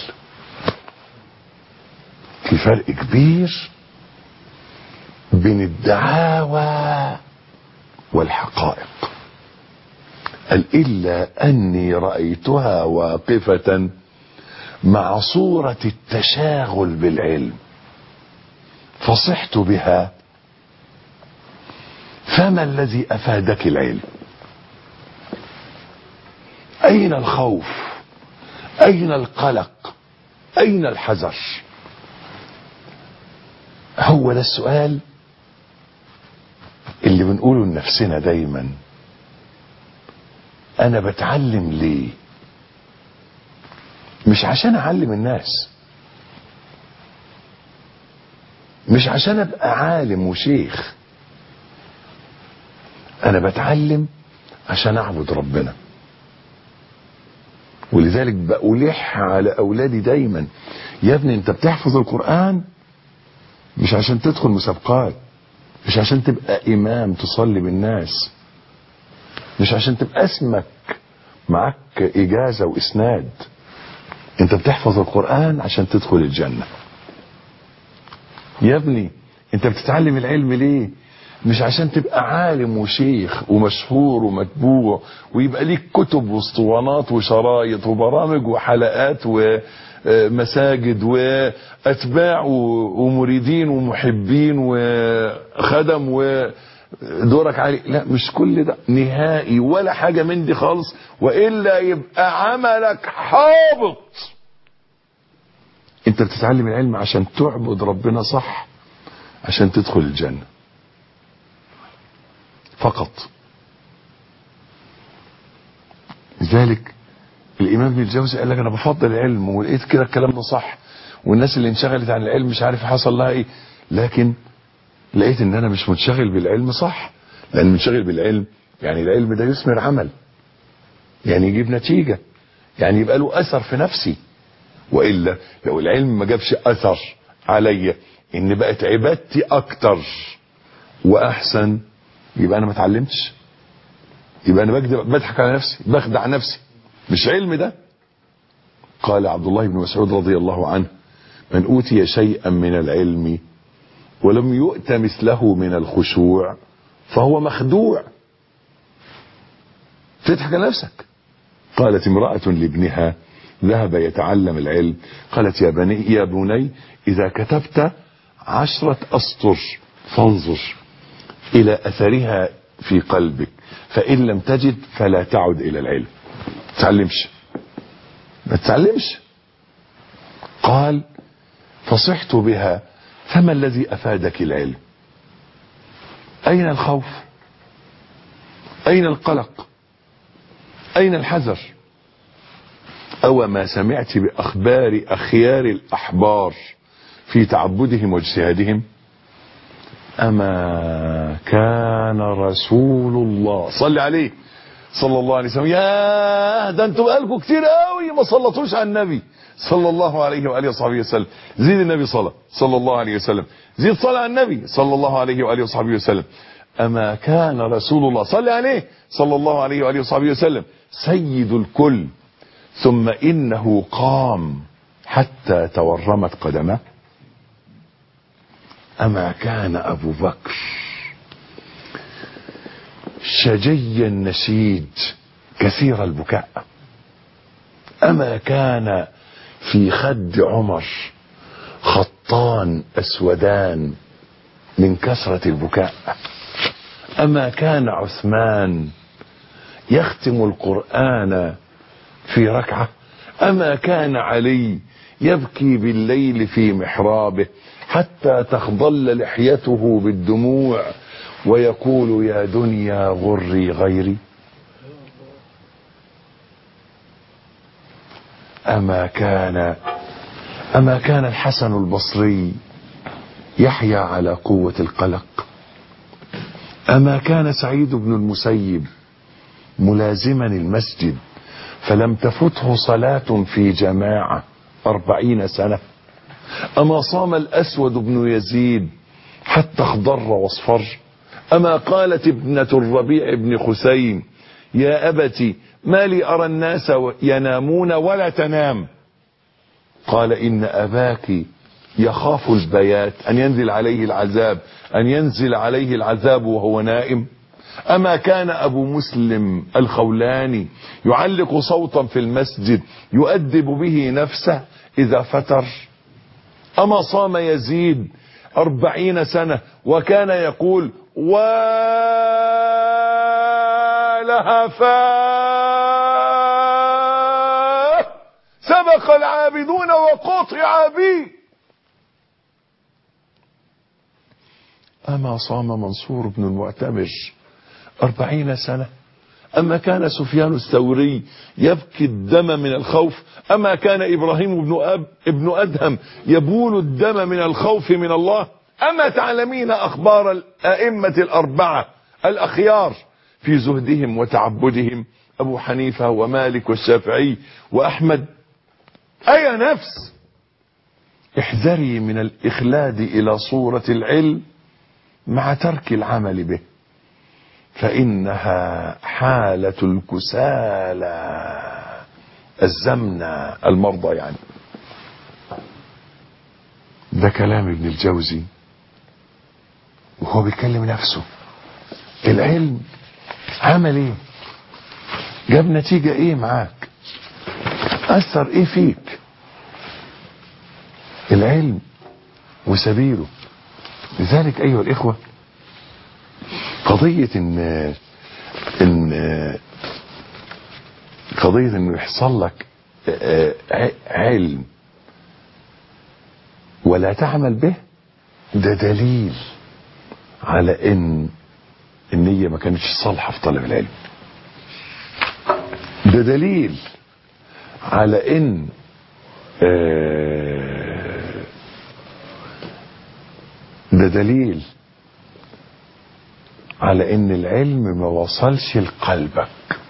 في فرق كبير بين الدعاوى والحقائق. قال: إلا أني رأيتها واقفة مع صورة التشاغل بالعلم فصحت بها. فما الذي أفادك العلم؟ أين الخوف؟ أين القلق؟ أين الحذر؟ هو ده السؤال اللي بنقوله لنفسنا دايما. أنا بتعلم ليه؟ مش عشان أعلم الناس، مش عشان أبقى عالم وشيخ. أنا بتعلم عشان أعبد ربنا. ولذلك بألح على أولادي دايما: يا ابني أنت بتحفظ القرآن مش عشان تدخل مسابقات، مش عشان تبقى إمام تصلي بالناس، مش عشان تبقى اسمك معك إجازة وإسناد. أنت بتحفظ القرآن عشان تدخل الجنة. يا ابني أنت بتتعلم العلم ليه؟ مش عشان تبقى عالم وشيخ ومشهور ومتبوع ويبقى ليك كتب واسطوانات وشرايط وبرامج وحلقات ومساجد واتباع ومريدين ومحبين وخدم ودورك عليه. لا، مش كل ده نهائي ولا حاجة من دي خالص، وإلا يبقى عملك حابط. انت بتتعلم العلم عشان تعبد ربنا صح، عشان تدخل الجنة فقط. لذلك الإمام ابن الجوزي قال لك أنا بفضل العلم، ولقيت كده الكلام ده صح، والناس اللي انشغلت عن العلم مش عارف حصل لها ايه، لكن لقيت ان انا مش منشغل بالعلم صح. لان منشغل بالعلم يعني العلم ده يثمر عمل، يعني يجيب نتيجة، يعني يبقى له أثر في نفسي. وإلا لو العلم ما جابش أثر عليا ان بقت عبادتي أكتر وأحسن، يبقى أنا ما اتعلمتش، يبقى أنا بضحك على نفسي، بخدع نفسي، مش علم ده. قال عبد الله بن مسعود رضي الله عنه: من أوتي شيئا من العلم ولم يؤت مثله من الخشوع فهو مخدوع. تضحك على نفسك. قالت امرأة لابنها ذهب يتعلم العلم، قالت: يا بني إذا كتبت 10 أسطر فانظر إلى أثرها في قلبك، فإن لم تجد فلا تعد إلى العلم. ما تتعلمش. قال: فصحت بها، فما الذي أفادك العلم؟ أين الخوف؟ أين القلق؟ أين الحذر؟ أو ما سمعت بأخبار أخيار الأحبار في تعبدهم واجتهادهم؟ أما كان رسول الله صلى عليه صلى الله عليه وسلم. يا ده انتوا بقالكم كتير قوي ما صلتوش على النبي صلى الله عليه وآله وصحبه وسلم. زيد النبي صلى الله عليه وسلم، زيد صلى على النبي صلى الله عليه وآله وصحبه وسلم. أما كان رسول الله صلى عليه صلى الله عليه وآله وصحبه وسلم سيد الكل، ثم إنه قام حتى تورمت قدمه. أما كان أبو بكر شجي النشيد كثير البكاء؟ أما كان في خد عمر خطان أسودان من كثرة البكاء؟ أما كان عثمان يختم القرآن في ركعة؟ أما كان علي يبكي بالليل في محرابه حتى تخضل لحيته بالدموع ويقول: يا دنيا غري غيري؟ أما كان الحسن البصري يحيا على قوة القلق؟ أما كان سعيد بن المسيب ملازما المسجد فلم تفته صلاة في جماعة 40 سنة؟ أما صام الأسود بن يزيد حتى اخضر واصفر؟ أما قالت ابنة الربيع بن خثيم: يا أبت ما لي أرى الناس ينامون ولا تنام؟ قال: إن أباك يخاف البيات، أن ينزل عليه العذاب وهو نائم. أما كان أبو مسلم الخولاني يعلق صوتا في المسجد يؤدب به نفسه إذا فتر؟ أما صام يزيد 40 سنة وكان يقول: ولهفاه سبق العابدون وقطع بي. أما صام منصور بن المعتمر 40 سنة؟ أما كان سفيان الثوري يبكي الدم من الخوف؟ أما كان إبراهيم ابن أدهم يبول الدم من الخوف من الله؟ أما تعلمين أخبار الأئمة الأربعة الأخيار في زهدهم وتعبدهم؟ أبو حنيفة ومالك والشافعي وأحمد. أي نفس، احذري من الإخلاد إلى صورة العلم مع ترك العمل به، فإنها حالة الكسالى الزمنة المرضى. يعني ده كلام ابن الجوزي وهو بيكلم نفسه. العلم عمل ايه؟ جاب نتيجة ايه معاك؟ أثر ايه فيك؟ العلم وسبيله. لذلك أيها الإخوة، قضية إنه يحصل لك علم ولا تعمل به، ده دليل على إن النية ما كانتش صالحة في طلب العلم. ده دليل على إن ده دليل على ان العلم ما وصلش لقلبك.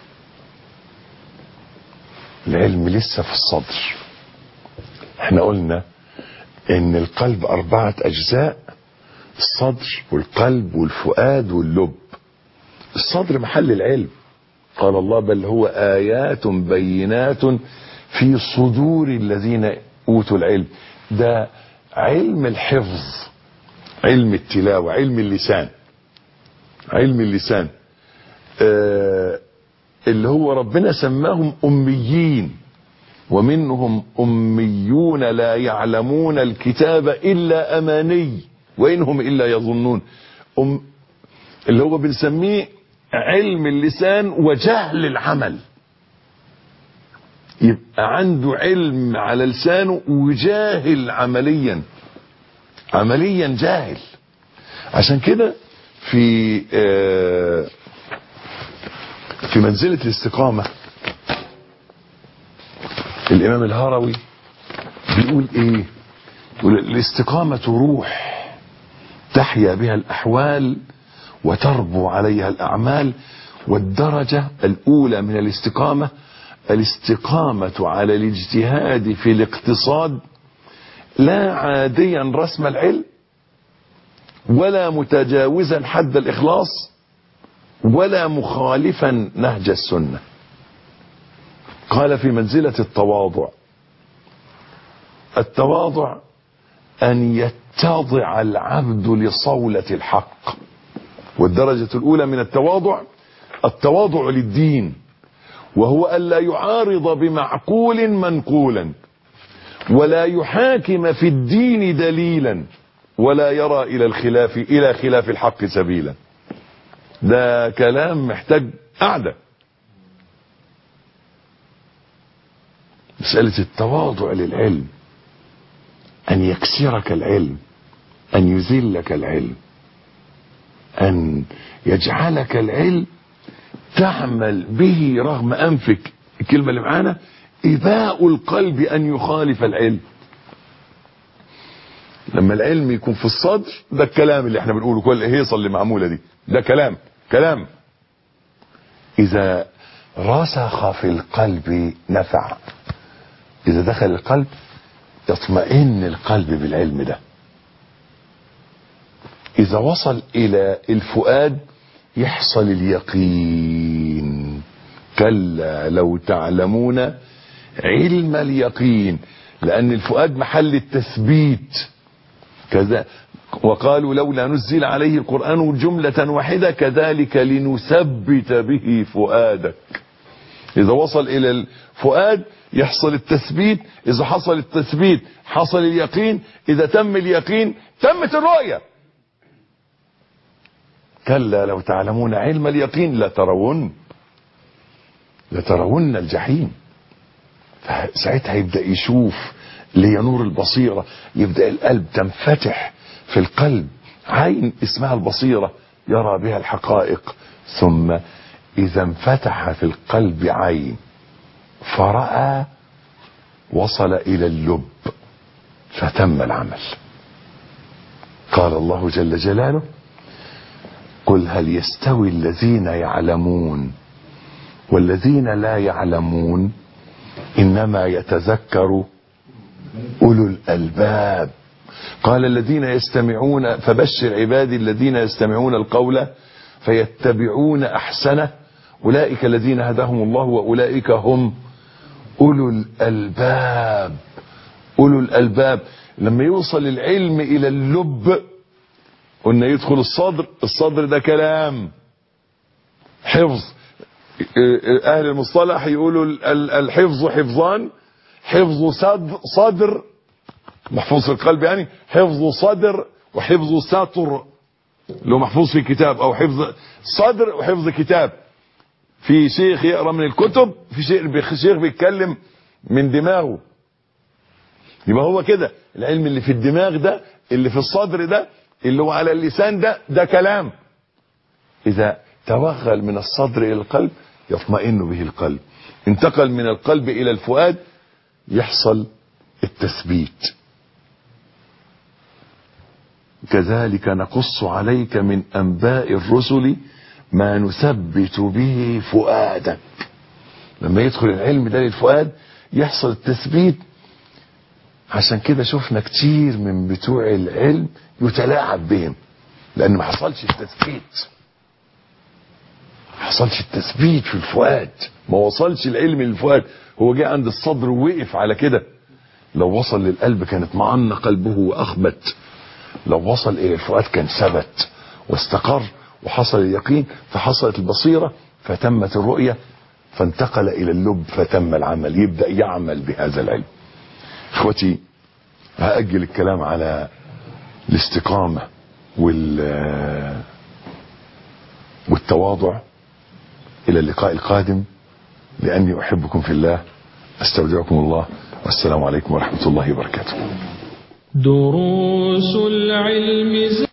العلم لسه في الصدر. احنا قلنا ان القلب 4 اجزاء: الصدر والقلب والفؤاد واللب. الصدر محل العلم. قال الله: بل هو آيات بينات في صدور الذين اوتوا العلم. ده علم الحفظ، علم التلاوة، علم اللسان. علم اللسان اللي هو ربنا سماهم أميين، ومنهم أميون لا يعلمون الكتاب إلا أماني وإنهم إلا يظنون. اللي هو بنسميه علم اللسان وجهل العمل. يبقى عنده علم على لسانه وجاهل عمليا، عمليا جاهل. عشان كده في منزلة الاستقامة الإمام الهروي بيقول إيه؟ يقول: الاستقامة روح تحيا بها الأحوال وتربو عليها الأعمال، والدرجة الأولى من الاستقامة الاستقامة على الاجتهاد في الاقتصاد، لا عاديا رسم العلم، ولا متجاوزا حد الإخلاص، ولا مخالفا نهج السنة. قال: في منزلة التواضع: التواضع أن يتضع العبد لصولة الحق. والدرجة الأولى من التواضع التواضع للدين، وهو ألا يعارض بمعقول منقولا، ولا يحاكم في الدين دليلا، ولا يرى إلى خلاف الحق سبيلا. ده كلام محتاج قعدة. مسألة التواضع للعلم، أن يكسرك العلم، أن يذلك العلم، أن يجعلك العلم تعمل به رغم أنفك. الكلمة اللي معانا: إباء القلب أن يخالف العلم. لما العلم يكون في الصدر، ده الكلام اللي احنا بنقوله، كل الهيصة اللي معمولة دي، ده كلام. إذا رسخ في القلب نفع. إذا دخل القلب يطمئن القلب بالعلم ده. إذا وصل إلى الفؤاد يحصل اليقين. كلا لو تعلمون علم اليقين، لأن الفؤاد محل التثبيت. كذا وقالوا لولا نزل عليه القرآن جملة واحدة كذلك لنثبت به فؤادك. إذا وصل إلى الفؤاد يحصل التثبيت. إذا حصل التثبيت حصل اليقين. إذا تم اليقين تمت الرؤية. كلا لو تعلمون علم اليقين لترون الجحيم. فساعتها يبدأ يشوف ليه نور البصيرة، يبدأ القلب تنفتح في القلب عين اسمها البصيرة يرى بها الحقائق. ثم إذا انفتح في القلب عين فرأى وصل إلى اللب فتم العمل. قال الله جل جلاله: قل هل يستوي الذين يعلمون والذين لا يعلمون إنما يتذكر أولو الألباب. قال الذين يستمعون فبشر عبادي الذين يستمعون القول فيتبعون أحسنه أولئك الذين هداهم الله وأولئك هم أولو الألباب. أولو الألباب لما يوصل العلم إلى اللب قلنا يدخل الصدر. الصدر ده كلام حفظ. أهل المصطلح يقولوا الحفظ حفظان: حفظ صدر محفوظ في القلب، يعني حفظ صدر وحفظ سطر لو محفوظ في كتاب، او حفظ صدر وحفظ كتاب. في شيخ يقرأ من الكتب، في شيخ بيتكلم من دماغه. يبقى هو كده العلم اللي في الدماغ ده، اللي في الصدر ده، اللي هو على اللسان ده كلام. إذا توغل من الصدر إلى القلب يطمئن به القلب. انتقل من القلب إلى الفؤاد يحصل التثبيت. كذلك نقص عليك من أنباء الرسل ما نثبت به فؤادك. لما يدخل العلم ده للفؤاد يحصل التثبيت. عشان كده شفنا كتير من بتوع العلم يتلاعب بهم، لأن ما حصلش التثبيت. ما حصلش التثبيت في الفؤاد، ما وصلش العلم للفؤاد. هو جاء عند الصدر ووقف على كده. لو وصل للقلب كان اطمأن قلبه وأخبت. لو وصل إلى الفؤاد كان ثبت واستقر وحصل اليقين، فحصلت البصيرة فتمت الرؤية، فانتقل إلى اللب فتم العمل. يبدأ يعمل بهذا العلم. اخوتي، هأجل الكلام على الاستقامة والتواضع إلى اللقاء القادم، لأني أحبكم في الله. أستودعكم الله، والسلام عليكم ورحمة الله وبركاته. دروس العلم